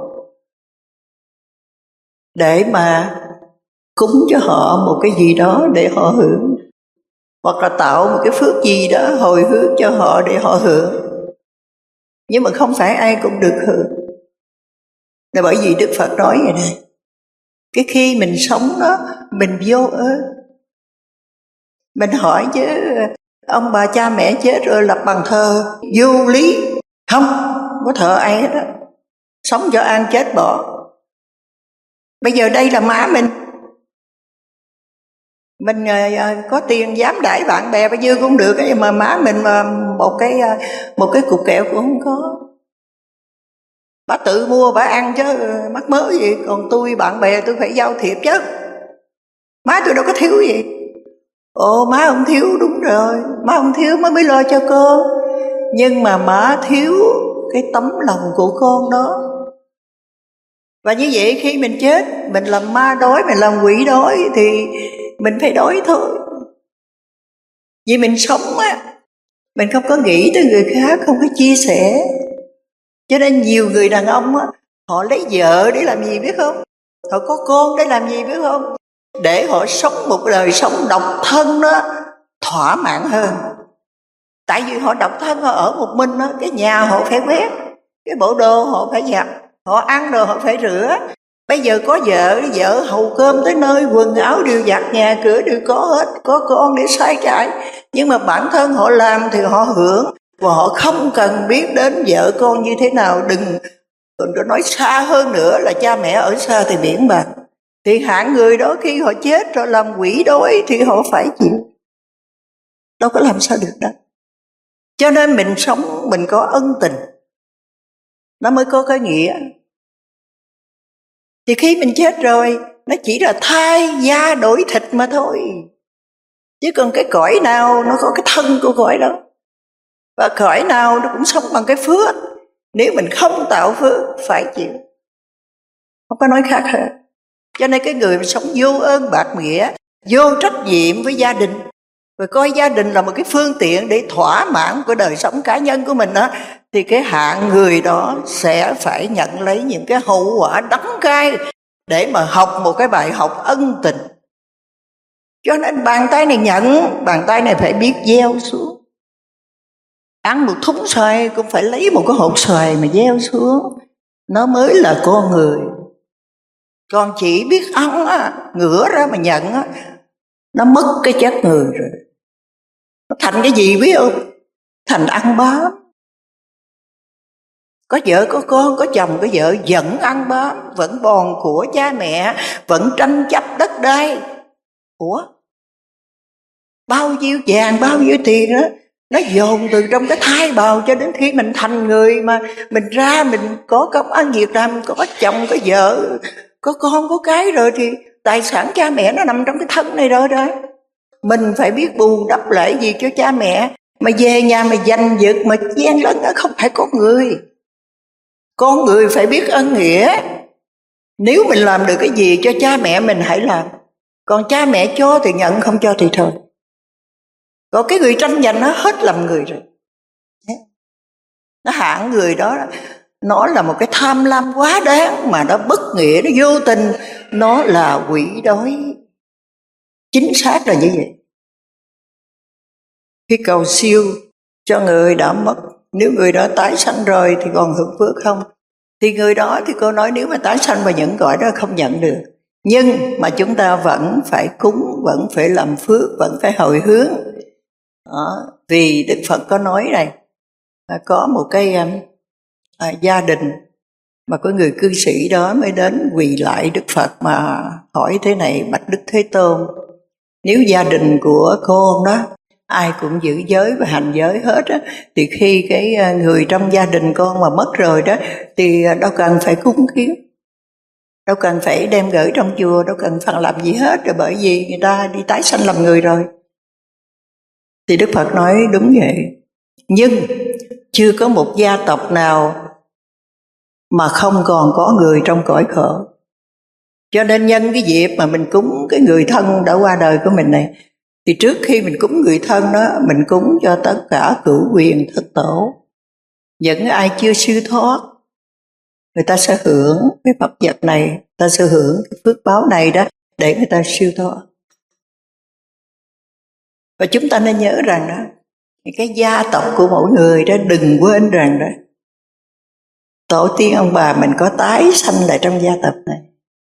để mà cúng cho họ một cái gì đó để họ hưởng, hoặc là tạo một cái phước gì đó hồi hướng cho họ để họ hưởng. Nhưng mà không phải ai cũng được hưởng. Là bởi vì Đức Phật nói vậy này, cái khi mình sống đó mình vô ơn. Mình hỏi chứ ông bà cha mẹ chết rồi lập bàn thờ vô lý không? Không có thờ ai hết đó. Sống cho ăn chết bỏ. Bây giờ đây là má mình, mình có tiền dám đãi bạn bè bao nhiêu cũng được, nhưng mà má mình mà một cái một cái cục kẹo cũng không có. Bà tự mua bà ăn chứ mắc mớ gì. Còn tôi bạn bè tôi phải giao thiệp chứ. Má tôi đâu có thiếu gì. Ồ má không thiếu, đúng rồi, má không thiếu má mới lo cho con. Nhưng mà má thiếu cái tấm lòng của con đó. Và như vậy khi mình chết, mình làm ma đói, mình làm quỷ đói thì mình phải đói thôi. Vì mình sống á, mình không có nghĩ tới người khác, không có chia sẻ. Cho nên nhiều người đàn ông á, họ lấy vợ để làm gì biết không? Họ có con để làm gì biết không? Để họ sống một đời sống độc thân đó thỏa mãn hơn. Tại vì họ độc thân, họ ở một mình đó, cái nhà họ phải quét, cái bộ đồ họ phải giặt, họ ăn đồ họ phải rửa. Bây giờ có vợ, vợ hầu cơm tới nơi, quần áo đều giặt, nhà cửa đều có hết, có con để sai trải. Nhưng mà bản thân họ làm thì họ hưởng, và họ không cần biết đến vợ con như thế nào. Đừng đừng nói xa hơn nữa là cha mẹ ở xa thì biển bạc. Thì hạng người đó khi họ chết rồi làm quỷ đói thì họ phải chịu, đâu có làm sao được đâu. Cho nên mình sống mình có ân tình, nó mới có cái nghĩa. Thì khi mình chết rồi, nó chỉ là thay da đổi thịt mà thôi. Chứ còn cái cõi nào nó có cái thân của cõi đó. Và cõi nào nó cũng sống bằng cái phước. Nếu mình không tạo phước phải chịu, không có nói khác hết. Cho nên cái người mà sống vô ơn bạc nghĩa, vô trách nhiệm với gia đình, rồi coi gia đình là một cái phương tiện để thỏa mãn của đời sống cá nhân của mình đó, thì cái hạng người đó sẽ phải nhận lấy những cái hậu quả đắng cay để mà học một cái bài học ân tình. Cho nên bàn tay này nhận, bàn tay này phải biết gieo xuống. Ăn một thúng xoài cũng phải lấy một cái hột xoài mà gieo xuống, nó mới là con người. Còn chỉ biết ăn á, ngửa ra mà nhận á, nó mất cái chất người rồi. Nó thành cái gì biết không? Thành ăn bám. Có vợ có con, có chồng có vợ vẫn ăn bám, vẫn bòn của cha mẹ, vẫn tranh chấp đất đai. Ủa? Bao nhiêu vàng, bao nhiêu tiền đó, nó dồn từ trong cái thai bào cho đến khi mình thành người mà mình ra, mình có công ăn việc làm, có chồng, có vợ, có con, có cái rồi thì tài sản cha mẹ nó nằm trong cái thân này rồi đó. Mình phải biết bù đắp lại gì cho cha mẹ. Mà về nhà mà giành giật mà chen lấn đó không phải con người. Con người phải biết ân nghĩa. Nếu mình làm được cái gì cho cha mẹ mình hãy làm. Còn cha mẹ cho thì nhận, không cho thì thôi. Còn cái người tranh giành nó hết làm người rồi. Nó hạng người đó nó là một cái tham lam quá đáng mà nó bất nghĩa, nó vô tình, nó là quỷ đói. Chính xác là như vậy. Khi cầu siêu cho người đã mất, nếu người đó tái sanh rồi thì còn hưởng phước không? Thì người đó thì cô nói nếu mà tái sanh vào những cõi đó không nhận được. Nhưng mà chúng ta vẫn phải cúng, vẫn phải làm phước, vẫn phải hồi hướng. Đó, vì Đức Phật có nói này, có một cái à, gia đình mà có người cư sĩ đó mới đến quỳ lại Đức Phật mà hỏi thế này: bạch Đức Thế Tôn, nếu gia đình của con đó ai cũng giữ giới và hành giới hết á, thì khi cái người trong gia đình con mà mất rồi đó thì đâu cần phải cúng kiến, đâu cần phải đem gửi trong chùa, đâu cần phải làm gì hết, rồi bởi vì người ta đi tái sanh làm người rồi. Thì Đức Phật nói đúng vậy, nhưng chưa có một gia tộc nào mà không còn có người trong cõi khổ. Cho nên nhân cái dịp mà mình cúng cái người thân đã qua đời của mình này, thì trước khi mình cúng người thân đó, mình cúng cho tất cả cửu quyền thất tổ. Những ai chưa siêu thoát, người ta sẽ hưởng cái vật vật này, người ta sẽ hưởng cái phước báo này đó, để người ta siêu thoát. Và chúng ta nên nhớ rằng đó, cái gia tộc của mỗi người đó, đừng quên rằng đó, tổ tiên ông bà mình có tái sanh lại trong gia tộc này.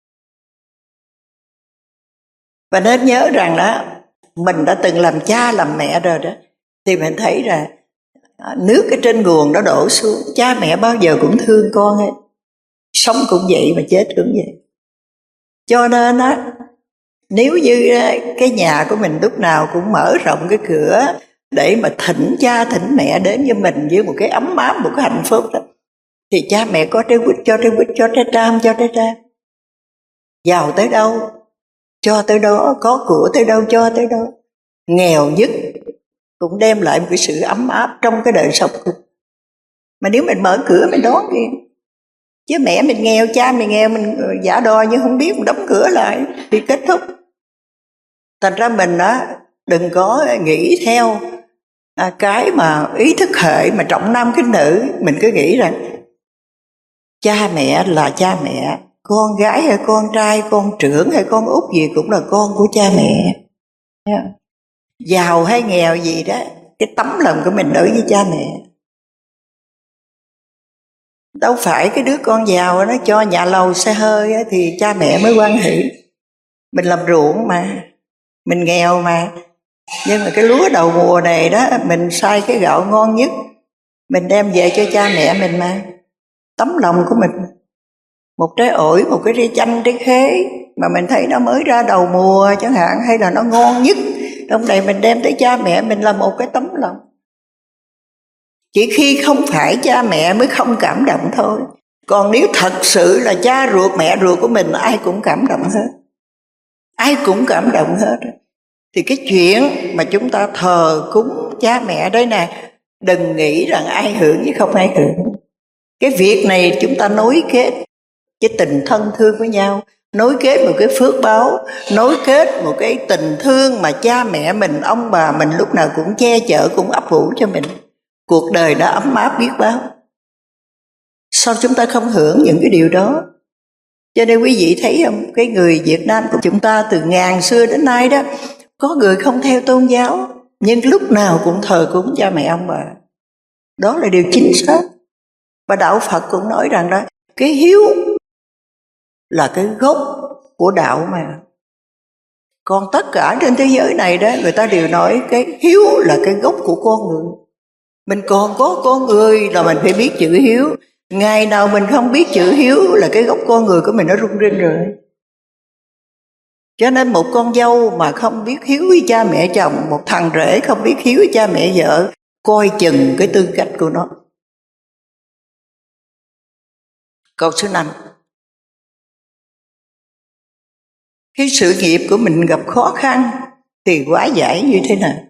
Và nên nhớ rằng đó, mình đã từng làm cha làm mẹ rồi đó, thì mình thấy là nước ở trên nguồn nó đổ xuống, cha mẹ bao giờ cũng thương con hết. Sống cũng vậy mà chết cũng vậy. Cho nên á, nếu như cái nhà của mình lúc nào cũng mở rộng cái cửa để mà thỉnh cha thỉnh mẹ đến với mình với một cái ấm áp, một cái hạnh phúc đó, thì cha mẹ có trái quýt cho trái quýt, cho trái tram cho trái tram. Giàu tới đâu cho tới đó, có của tới đâu cho tới đó. Nghèo nhất cũng đem lại một cái sự ấm áp trong cái đời sống của. Mà nếu mình mở cửa mình đón kìa, chứ mẹ mình nghèo, cha mình nghèo, mình giả đò như không biết, mình đóng cửa lại thì kết thúc. Thành ra mình đó, đừng có nghĩ theo à, cái mà ý thức hệ mà trọng nam khinh nữ. Mình cứ nghĩ rằng cha mẹ là cha mẹ, con gái hay con trai, con trưởng hay con út gì cũng là con của cha mẹ. Yeah. Giàu hay nghèo gì đó, cái tấm lòng của mình đối với cha mẹ. Đâu phải cái đứa con giàu nó cho nhà lầu xe hơi thì cha mẹ mới quan hệ. Mình làm ruộng mà, mình nghèo mà, nhưng mà cái lúa đầu mùa này đó, mình xay cái gạo ngon nhất, mình đem về cho cha mẹ mình mà. Tấm lòng của mình. Một trái ổi, một cái trái chanh, trái khế mà mình thấy nó mới ra đầu mùa chẳng hạn, hay là nó ngon nhất, trong này mình đem tới cha mẹ mình là một cái tấm lòng. Chỉ khi không phải cha mẹ mới không cảm động thôi. Còn nếu thật sự là cha ruột mẹ ruột của mình, ai cũng cảm động hết, ai cũng cảm động hết. Thì cái chuyện mà chúng ta thờ cúng cha mẹ đây nè, đừng nghĩ rằng ai hưởng chứ không ai hưởng. Cái việc này chúng ta nối kết cái tình thân thương với nhau, nối kết một cái phước báo, nối kết một cái tình thương mà cha mẹ mình, ông bà mình lúc nào cũng che chở, cũng ấp ủ cho mình. Cuộc đời đã ấm áp biết bao. Sao chúng ta không hưởng những cái điều đó? Cho nên quý vị thấy không, cái người Việt Nam của chúng ta từ ngàn xưa đến nay đó, có người không theo tôn giáo, nhưng lúc nào cũng thờ cúng cha mẹ ông bà. Đó là điều chính xác. Và Đạo Phật cũng nói rằng đó, cái hiếu là cái gốc của đạo mà. Còn tất cả trên thế giới này đó, người ta đều nói cái hiếu là cái gốc của con người. Mình còn có con người là mình phải biết chữ hiếu. Ngày nào mình không biết chữ hiếu là cái gốc con người của mình nó rung rinh rồi. Cho nên một con dâu mà không biết hiếu với cha mẹ chồng, một thằng rể không biết hiếu với cha mẹ vợ, coi chừng cái tư cách của nó. Câu số năm. Khi sự nghiệp của mình gặp khó khăn thì hóa giải như thế nào?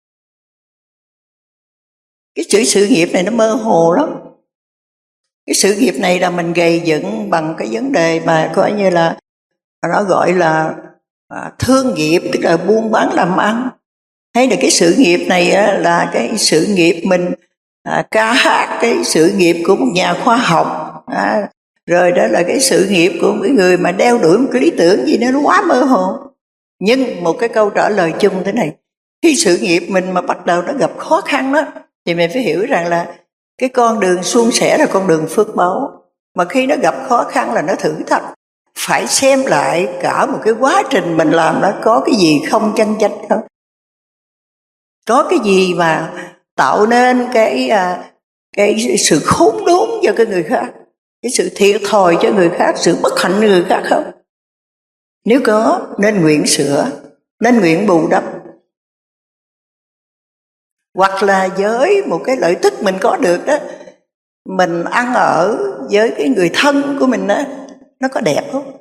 Cái chữ sự nghiệp này nó mơ hồ lắm. Cái sự nghiệp này là mình gầy dựng bằng cái vấn đề mà coi như là nó gọi là à, thương nghiệp, tức là buôn bán làm ăn. Hay là cái sự nghiệp này á, là cái sự nghiệp mình à, ca hát cái sự nghiệp của một nhà khoa học, à, rồi đó là cái sự nghiệp của cái người mà đeo đuổi một cái lý tưởng gì đó nó quá mơ hồ. Nhưng một cái câu trả lời chung thế này: khi sự nghiệp mình mà bắt đầu nó gặp khó khăn đó, thì mình phải hiểu rằng là cái con đường suôn sẻ là con đường phước báu, mà khi nó gặp khó khăn là nó thử thách. Phải xem lại cả một cái quá trình mình làm đó có cái gì không chân chánh không, có cái gì mà tạo nên cái cái sự khốn đốn cho cái người khác, cái sự thiệt thòi cho người khác, sự bất hạnh cho người khác không. Nếu có, nên nguyện sửa, nên nguyện bù đắp. Hoặc là với một cái lợi tức mình có được đó, mình ăn ở với cái người thân của mình đó, nó có đẹp không?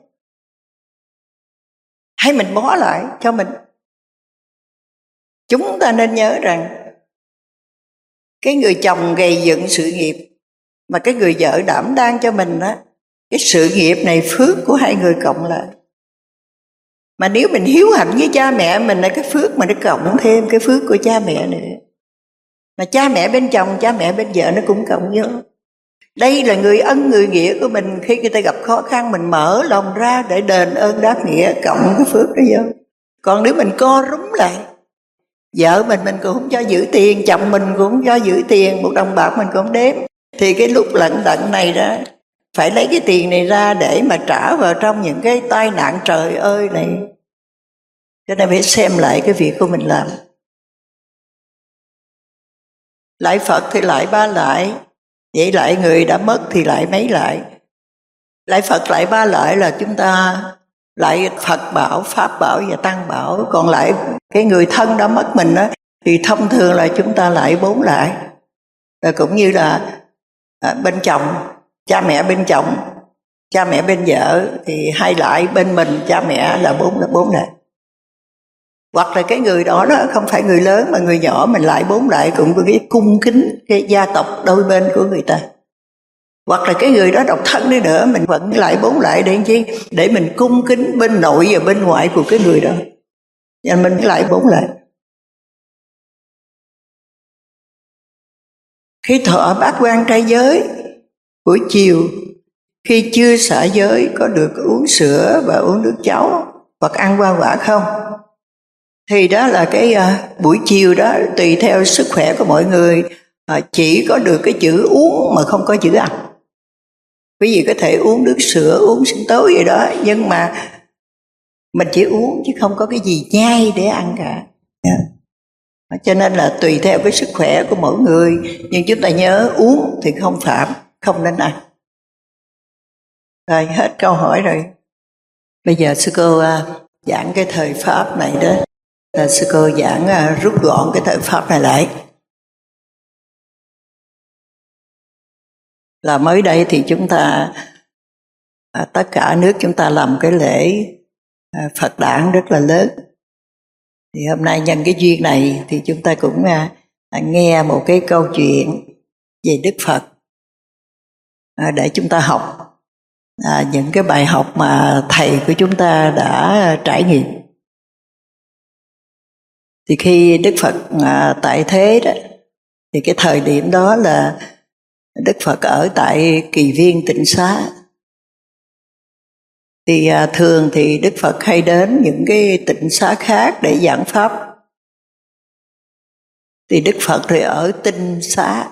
Hay mình bó lại cho mình? Chúng ta nên nhớ rằng cái người chồng gầy dựng sự nghiệp, mà cái người vợ đảm đang cho mình đó, cái sự nghiệp này phước của hai người cộng lại. Mà nếu mình hiếu hạnh với cha mẹ mình là cái phước mà nó cộng thêm cái phước của cha mẹ nữa. Mà cha mẹ bên chồng, cha mẹ bên vợ nó cũng cộng vô. Đây là người ân người nghĩa của mình. Khi người ta gặp khó khăn mình mở lòng ra để đền ơn đáp nghĩa, cộng cái phước đó vô. Còn nếu mình co rúm lại, vợ mình mình cũng không cho giữ tiền, chồng mình cũng không cho giữ tiền, một đồng bạc mình cũng không đếm, thì cái lúc lận đận này đó phải lấy cái tiền này ra để mà trả vào trong những cái tai nạn trời ơi này. Cho nên phải xem lại cái việc của mình làm. Lại Phật thì lại ba lại, vậy lại người đã mất thì lại mấy lại. Lại Phật lại ba lại là chúng ta lại Phật bảo, Pháp bảo và Tăng bảo. Còn lại cái người thân đã mất mình đó, thì thông thường là chúng ta lại bốn lại. Rồi cũng như là à, bên chồng, cha mẹ bên chồng, cha mẹ bên vợ thì hai lại, bên mình cha mẹ là bốn là bốn lại. Hoặc là cái người đó đó không phải người lớn mà người nhỏ, mình lại bốn lại cũng có cái cung kính cái gia tộc đôi bên của người ta. Hoặc là cái người đó độc thân đi nữa, mình vẫn lại bốn lại để chi? Để mình cung kính bên nội và bên ngoại của cái người đó. Và mình lại bốn lại. Khi thọ bát quan trai giới, buổi chiều khi chưa xả giới có được uống sữa và uống nước cháo hoặc ăn hoa quả không? Thì đó là cái uh, buổi chiều đó tùy theo sức khỏe của mọi người, uh, chỉ có được cái chữ uống mà không có chữ ăn. Quý vị có thể uống nước sữa, uống sinh tố gì đó, nhưng mà mình chỉ uống chứ không có cái gì nhai để ăn cả. Yeah. Cho nên là tùy theo cái sức khỏe của mỗi người, nhưng chúng ta nhớ uống thì không phạm, không nên ăn. Rồi hết câu hỏi rồi. Bây giờ sư cô uh, giảng cái thời Pháp này đó, là sư cô giảng uh, rút gọn cái thời Pháp này lại. Là mới đây thì chúng ta à, tất cả nước chúng ta làm cái lễ à, Phật đản rất là lớn. Thì hôm nay nhân cái duyên này thì chúng ta cũng à, à, nghe một cái câu chuyện về Đức Phật à, để chúng ta học à, những cái bài học mà thầy của chúng ta đã trải nghiệm. Thì khi Đức Phật à, tại thế đó, thì cái thời điểm đó là Đức Phật ở tại Kỳ Viên Tịnh Xá. Thì à, thường thì Đức Phật hay đến những cái tịnh xá khác để giảng pháp. Thì Đức Phật thì ở Tinh Xá.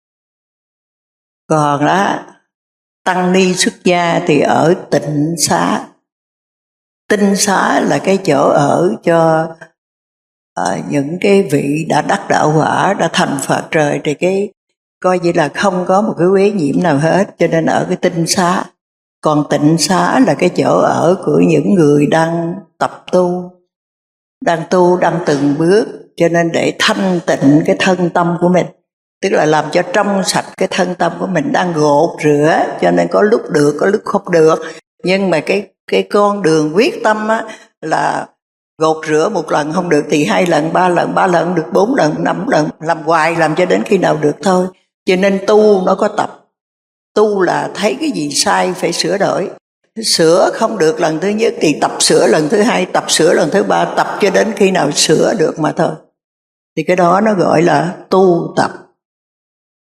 Còn đó tăng ni xuất gia thì ở Tịnh Xá. Tinh Xá là cái chỗ ở cho à, những cái vị đã đắc đạo quả, đã thành Phật rồi, thì cái coi như là không có một cái uế nhiễm nào hết, cho nên ở cái Tinh Xá. Còn Tịnh Xá là cái chỗ ở của những người đang tập tu, đang tu, đang từng bước, cho nên để thanh tịnh cái thân tâm của mình, tức là làm cho trong sạch cái thân tâm của mình, đang gột rửa, cho nên có lúc được, có lúc không được. Nhưng mà cái cái con đường quyết tâm á, là gột rửa một lần không được thì hai lần, ba lần, ba lần được bốn lần, năm lần, làm hoài, làm cho đến khi nào được thôi. Cho nên tu nó có tập. Tu là thấy cái gì sai phải sửa đổi. Sửa không được lần thứ nhất thì tập sửa lần thứ hai, tập sửa lần thứ ba, tập cho đến khi nào sửa được mà thôi. Thì cái đó nó gọi là tu tập.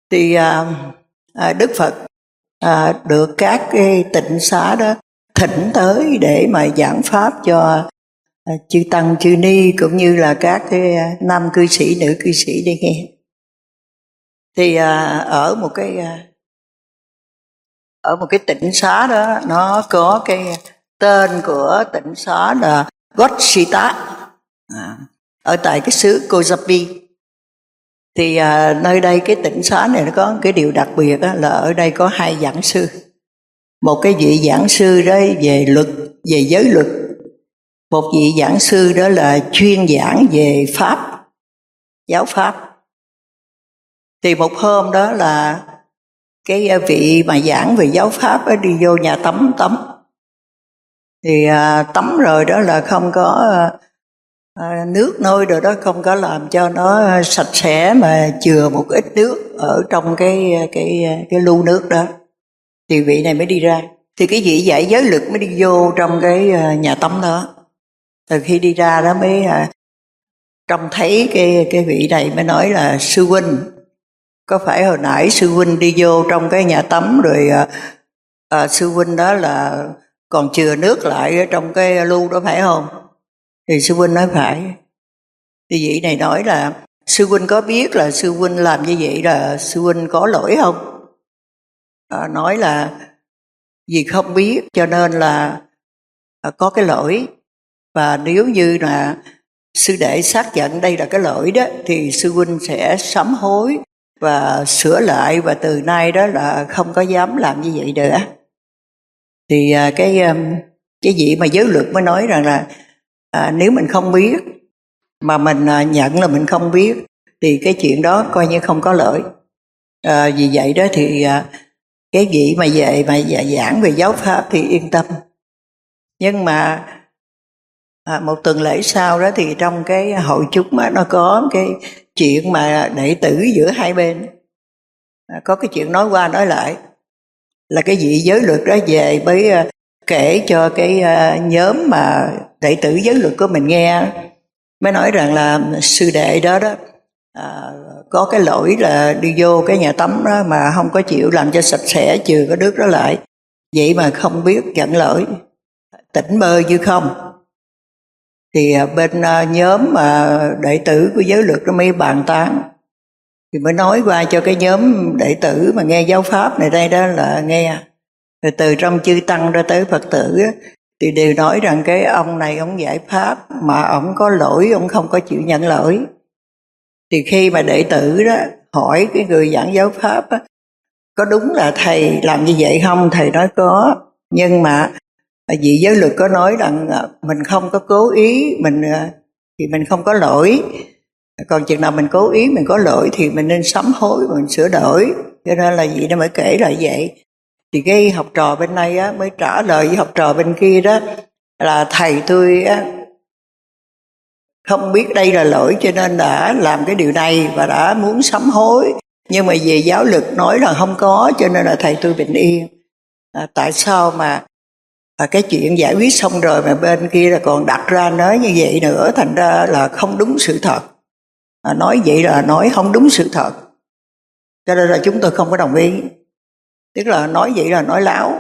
Thì à, à, Đức Phật à, được các cái tịnh xá đó thỉnh tới để mà giảng pháp cho à, chư tăng chư ni cũng như là các cái nam cư sĩ nữ cư sĩ để nghe. Thì à, ở một cái ở một cái tịnh xá đó, nó có cái tên của tịnh xá là Gotsita, à, ở tại cái xứ Kosapi. Thì à, nơi đây cái tịnh xá này nó có cái điều đặc biệt đó, là ở đây có hai giảng sư. Một cái vị giảng sư đó về luật, về giới luật. Một vị giảng sư đó là chuyên giảng về pháp, giáo pháp. Thì một hôm đó là cái vị mà giảng về giáo pháp đó đi vô nhà tắm tắm. Thì à, tắm rồi đó là không có à, nước nôi rồi đó, không có làm cho nó sạch sẽ mà chừa một ít nước ở trong cái cái cái lu nước đó. Thì vị này mới đi ra. Thì cái vị dạy giới luật mới đi vô trong cái nhà tắm đó. Từ khi đi ra đó mới à, trông thấy cái cái vị này mới nói là sư huynh, có phải hồi nãy sư huynh đi vô trong cái nhà tắm rồi à, à, sư huynh đó là còn chừa nước lại ở trong cái lu đó phải không? Thì sư huynh nói phải. Thì vị này nói là sư huynh có biết là sư huynh làm như vậy là sư huynh có lỗi không? À, nói là vì không biết cho nên là à, có cái lỗi. Và nếu như là sư đệ xác nhận đây là cái lỗi đó thì sư huynh sẽ sám hối và sửa lại, và từ nay đó là không có dám làm như vậy nữa. Thì à, cái cái vị mà giới luật mới nói rằng là à, nếu mình không biết mà mình à, nhận là mình không biết thì cái chuyện đó coi như không có lỗi. À, vì vậy đó thì à, cái vị mà về mà giảng về giáo pháp thì yên tâm. Nhưng mà à, một tuần lễ sau đó thì trong cái hội chúng đó, nó có cái chuyện mà đệ tử giữa hai bên, à, có cái chuyện nói qua nói lại, là cái vị giới luật đó về mới uh, kể cho cái uh, nhóm mà đệ tử giới luật của mình nghe, mới nói rằng là sư đệ đó đó à, có cái lỗi là đi vô cái nhà tắm đó mà không có chịu làm cho sạch sẽ chừa cái nước đó lại, vậy mà không biết nhận lỗi, tỉnh bơ như không. Thì uh, bên uh, nhóm mà đệ tử của giới luật nó mới bàn tán, thì mới nói qua cho cái nhóm đệ tử mà nghe giáo pháp này đây đó là nghe. Rồi từ trong chư tăng ra tới Phật tử á, thì đều nói rằng cái ông này ông giải pháp mà ông có lỗi, ông không có chịu nhận lỗi. Thì khi mà đệ tử đó hỏi cái người giảng giáo pháp á, có đúng là thầy làm như vậy không? Thầy nói có, nhưng mà vị giới luật có nói rằng mình không có cố ý, mình thì mình không có lỗi. Còn chừng nào mình cố ý, mình có lỗi thì mình nên sám hối, mình sửa đổi. Cho nên là vậy nó mới kể lại vậy. Thì cái học trò bên này á, mới trả lời với học trò bên kia đó là thầy tôi á, không biết đây là lỗi cho nên đã làm cái điều này và đã muốn sám hối. Nhưng mà về giáo lực nói là không có, cho nên là thầy tôi bình yên. À, tại sao mà à, cái chuyện giải quyết xong rồi mà bên kia là còn đặt ra nói như vậy nữa, thành ra là không đúng sự thật. À, nói vậy là nói không đúng sự thật, cho nên là chúng tôi không có đồng ý. Tức là nói vậy là nói láo,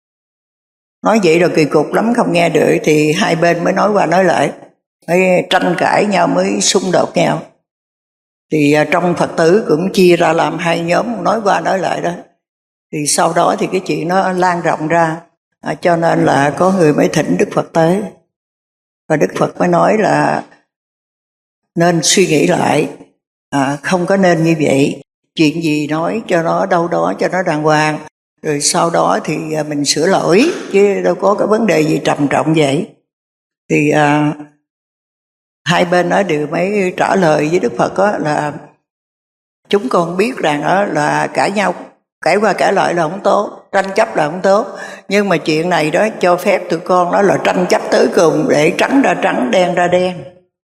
nói vậy là kỳ cục lắm, không nghe được. Thì hai bên mới nói qua nói lại, mới tranh cãi nhau, mới xung đột nhau. Thì trong Phật tử cũng chia ra làm hai nhóm nói qua nói lại đó. Thì sau đó thì cái chuyện nó lan rộng ra, à, cho nên là có người mới thỉnh Đức Phật tới. Và Đức Phật mới nói là nên suy nghĩ lại, à, không có nên như vậy. Chuyện gì nói cho nó đâu đó cho nó đàng hoàng, rồi sau đó thì mình sửa lỗi, chứ đâu có cái vấn đề gì trầm trọng vậy. Thì à, hai bên đó đều mới trả lời với Đức Phật đó là chúng con biết rằng đó là cãi nhau, cãi qua cãi lại là không tốt, tranh chấp là không tốt, nhưng mà chuyện này đó cho phép tụi con đó là tranh chấp tới cùng để trắng ra trắng, đen ra đen.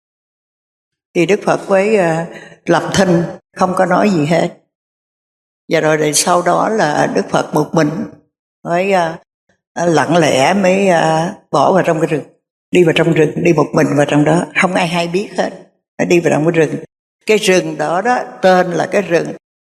Thì Đức Phật mới uh, lập thinh, không có nói gì hết. Và rồi thì sau đó là Đức Phật một mình mới uh, lặng lẽ mới uh, bỏ vào trong cái rừng, đi vào trong rừng, đi một mình vào trong đó, không ai hay biết hết, mới đi vào trong cái rừng. Cái rừng đó đó tên là cái rừng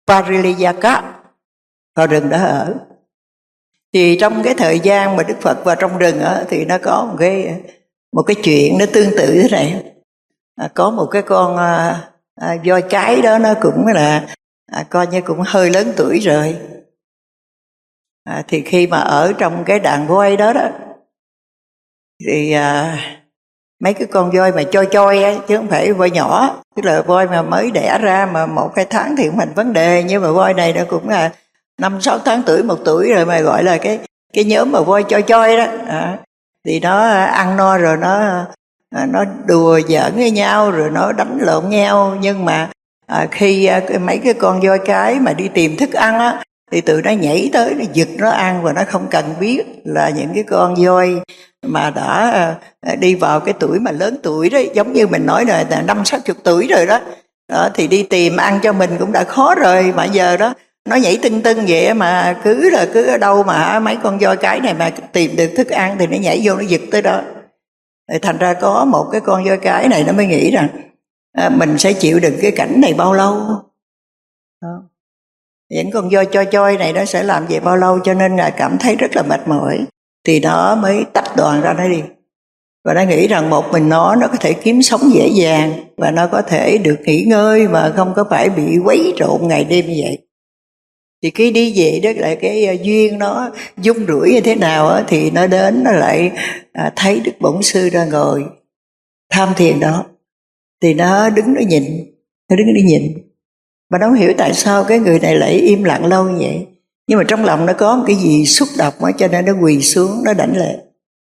Parijaka, vào rừng đó ở. Thì trong cái thời gian mà Đức Phật vào trong rừng á, thì nó có một cái một cái chuyện nó tương tự thế này. À, có một cái con à, à, voi cái đó, nó cũng là à, coi như cũng hơi lớn tuổi rồi. À, thì khi mà ở trong cái đàn voi đó đó thì à, mấy cái con voi mà choi choi á, chứ không phải voi nhỏ, tức là voi mà mới đẻ ra mà một hai tháng thì không thành vấn đề, nhưng mà voi này nó cũng là năm sáu tháng tuổi, một tuổi rồi, mà gọi là cái cái nhóm mà voi choi choi đó. À, thì nó ăn no rồi nó nó đùa giỡn với nhau, rồi nó đánh lộn nhau. Nhưng mà à, khi à, mấy cái con voi cái mà đi tìm thức ăn á, thì tụi nó nhảy tới, nó giật nó ăn, và nó không cần biết là những cái con voi mà đã à, đi vào cái tuổi mà lớn tuổi đó, giống như mình nói là năm sáu chục tuổi rồi đó. Đó thì đi tìm ăn cho mình cũng đã khó rồi, mà giờ đó nó nhảy tưng tưng vậy, mà cứ là cứ ở đâu mà mấy con voi cái này mà tìm được thức ăn thì nó nhảy vô, nó giật tới đó. Thì thành ra có một cái con voi cái này nó mới nghĩ rằng à, mình sẽ chịu đựng cái cảnh này bao lâu. Đó. Những con voi choi choi này nó sẽ làm vậy bao lâu, cho nên là cảm thấy rất là mệt mỏi. Thì nó mới tách đoàn ra nó đi. Và nó nghĩ rằng một mình nó nó có thể kiếm sống dễ dàng, và nó có thể được nghỉ ngơi mà không có phải bị quấy trộn ngày đêm như vậy. Thì khi đi về đó là cái duyên nó dung rủi như thế nào á, thì nó đến nó lại à, thấy Đức Bổn Sư đang ngồi tham thiền đó. Thì nó đứng nó nhìn, nó đứng nó nhìn. Mà nó không hiểu tại sao cái người này lại im lặng lâu như vậy. Nhưng mà trong lòng nó có một cái gì xúc động á, cho nên nó quỳ xuống, nó đảnh lễ.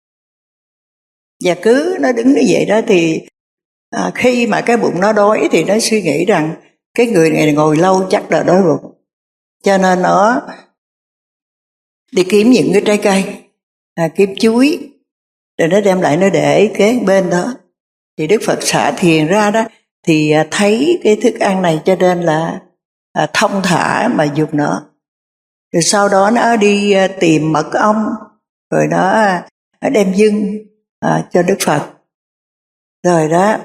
Và cứ nó đứng như vậy đó thì à, khi mà cái bụng nó đói thì nó suy nghĩ rằng cái người này ngồi lâu chắc là đói bụng. Cho nên nó đi kiếm những cái trái cây, à, kiếm chuối, rồi nó đem lại nó để kế bên đó. Thì Đức Phật xả thiền ra đó, thì thấy cái thức ăn này cho nên là à, thông thả mà dùng nó. Rồi sau đó nó đi tìm mật ong, rồi nó, nó đem dâng à, cho Đức Phật. Rồi đó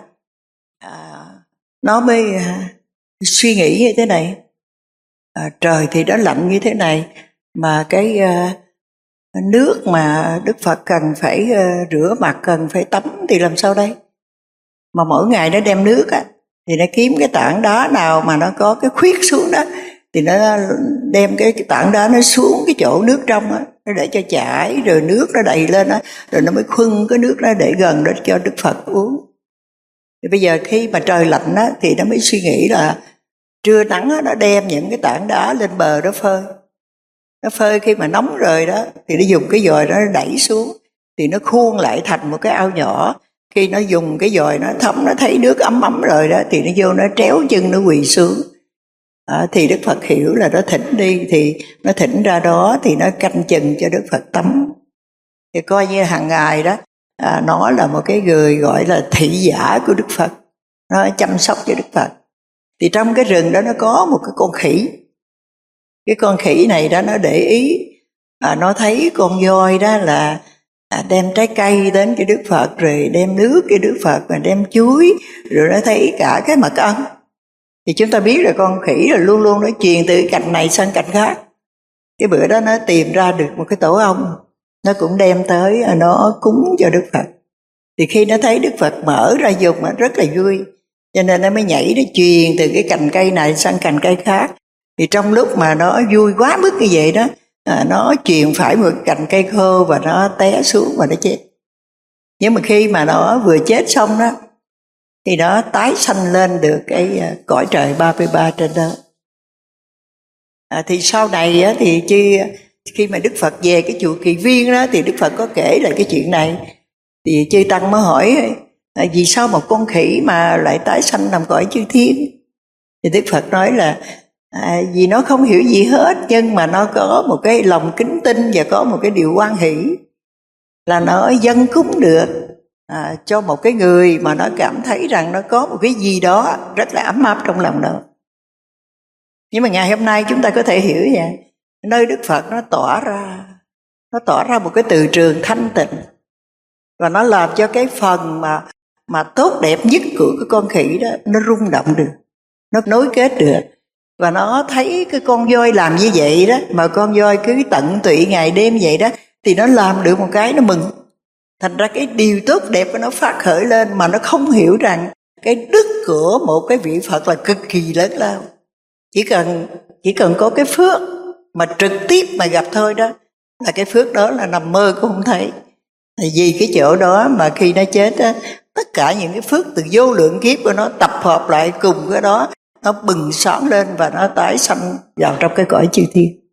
à, nó mới à, suy nghĩ như thế này. À, trời thì nó lạnh như thế này, mà cái uh, nước mà Đức Phật cần phải uh, rửa mặt, cần phải tắm thì làm sao đây? Mà mỗi ngày nó đem nước á, thì nó kiếm cái tảng đá nào mà nó có cái khuyết xuống đó, thì nó đem cái, cái tảng đá nó xuống cái chỗ nước trong á, nó để cho chảy, rồi nước nó đầy lên á, rồi nó mới khuân cái nước đó để gần đó cho Đức Phật uống. Thì bây giờ khi mà trời lạnh á, thì nó mới suy nghĩ là trưa nắng á, nó đem những cái tảng đá lên bờ đó phơi. Nó phơi khi mà nóng rồi đó, thì nó dùng cái dòi đó nó đẩy xuống, thì nó khuôn lại thành một cái ao nhỏ. Khi nó dùng cái dòi nó thấm, nó thấy nước ấm ấm rồi đó, thì nó vô nó tréo chân nó quỳ xuống. À, thì Đức Phật hiểu là nó thỉnh đi, thì nó thỉnh ra đó, thì nó canh chừng cho Đức Phật tắm. Thì coi như hàng ngày đó à, nó là một cái người gọi là thị giả của Đức Phật, nó chăm sóc cho Đức Phật. Thì trong cái rừng đó nó có một cái con khỉ. Cái con khỉ này đó nó để ý, à, nó thấy con voi đó là à, đem trái cây đến cho Đức Phật, rồi đem nước cho Đức Phật, và đem chuối, rồi nó thấy cả cái mật ong. Thì chúng ta biết là con khỉ là luôn luôn nó truyền từ cành này sang cành khác. Cái bữa đó nó tìm ra được một cái tổ ong, nó cũng đem tới nó cúng cho Đức Phật. Thì khi nó thấy Đức Phật mở ra dùng nó rất là vui, cho nên nó mới nhảy, nó truyền từ cái cành cây này sang cành cây khác. Thì trong lúc mà nó vui quá mức như vậy đó, à, nó truyền phải một cành cây khô và nó té xuống và nó chết. Nhưng mà khi mà nó vừa chết xong đó, thì nó tái sanh lên được cái cõi trời ba mươi ba trên đó. À, thì sau này á, thì chi, khi mà Đức Phật về cái chùa Kỳ Viên đó, thì Đức Phật có kể lại cái chuyện này. Thì chư Tăng mới hỏi à, vì sao một con khỉ mà lại tái sanh làm cõi chư thiên? Thì Đức Phật nói là à, vì nó không hiểu gì hết, nhưng mà nó có một cái lòng kính tinh và có một cái điều hoan hỷ, là nó dâng cúng được à, cho một cái người mà nó cảm thấy rằng nó có một cái gì đó rất là ấm áp trong lòng đó. Nhưng mà ngày hôm nay chúng ta có thể hiểu vậy, nơi Đức Phật nó tỏa ra, nó tỏa ra một cái từ trường thanh tịnh, và nó làm cho cái phần mà mà tốt đẹp nhất của cái con khỉ đó nó rung động được, nó nối kết được. và nó thấy cái con voi làm như vậy đó, mà con voi cứ tận tụy ngày đêm vậy đó, thì nó làm được một cái nó mừng. Thành ra cái điều tốt đẹp của nó phát khởi lên, mà nó không hiểu rằng cái đức của một cái vị Phật là cực kỳ lớn lao. Chỉ cần chỉ cần có cái phước mà trực tiếp mà gặp thôi đó, là cái phước đó là nằm mơ cũng không thấy. Thì vì cái chỗ đó mà khi nó chết á, tất cả những cái phước từ vô lượng kiếp của nó tập hợp lại cùng cái đó, nó bừng sáng lên và nó tái sanh vào trong cái cõi chư thiên.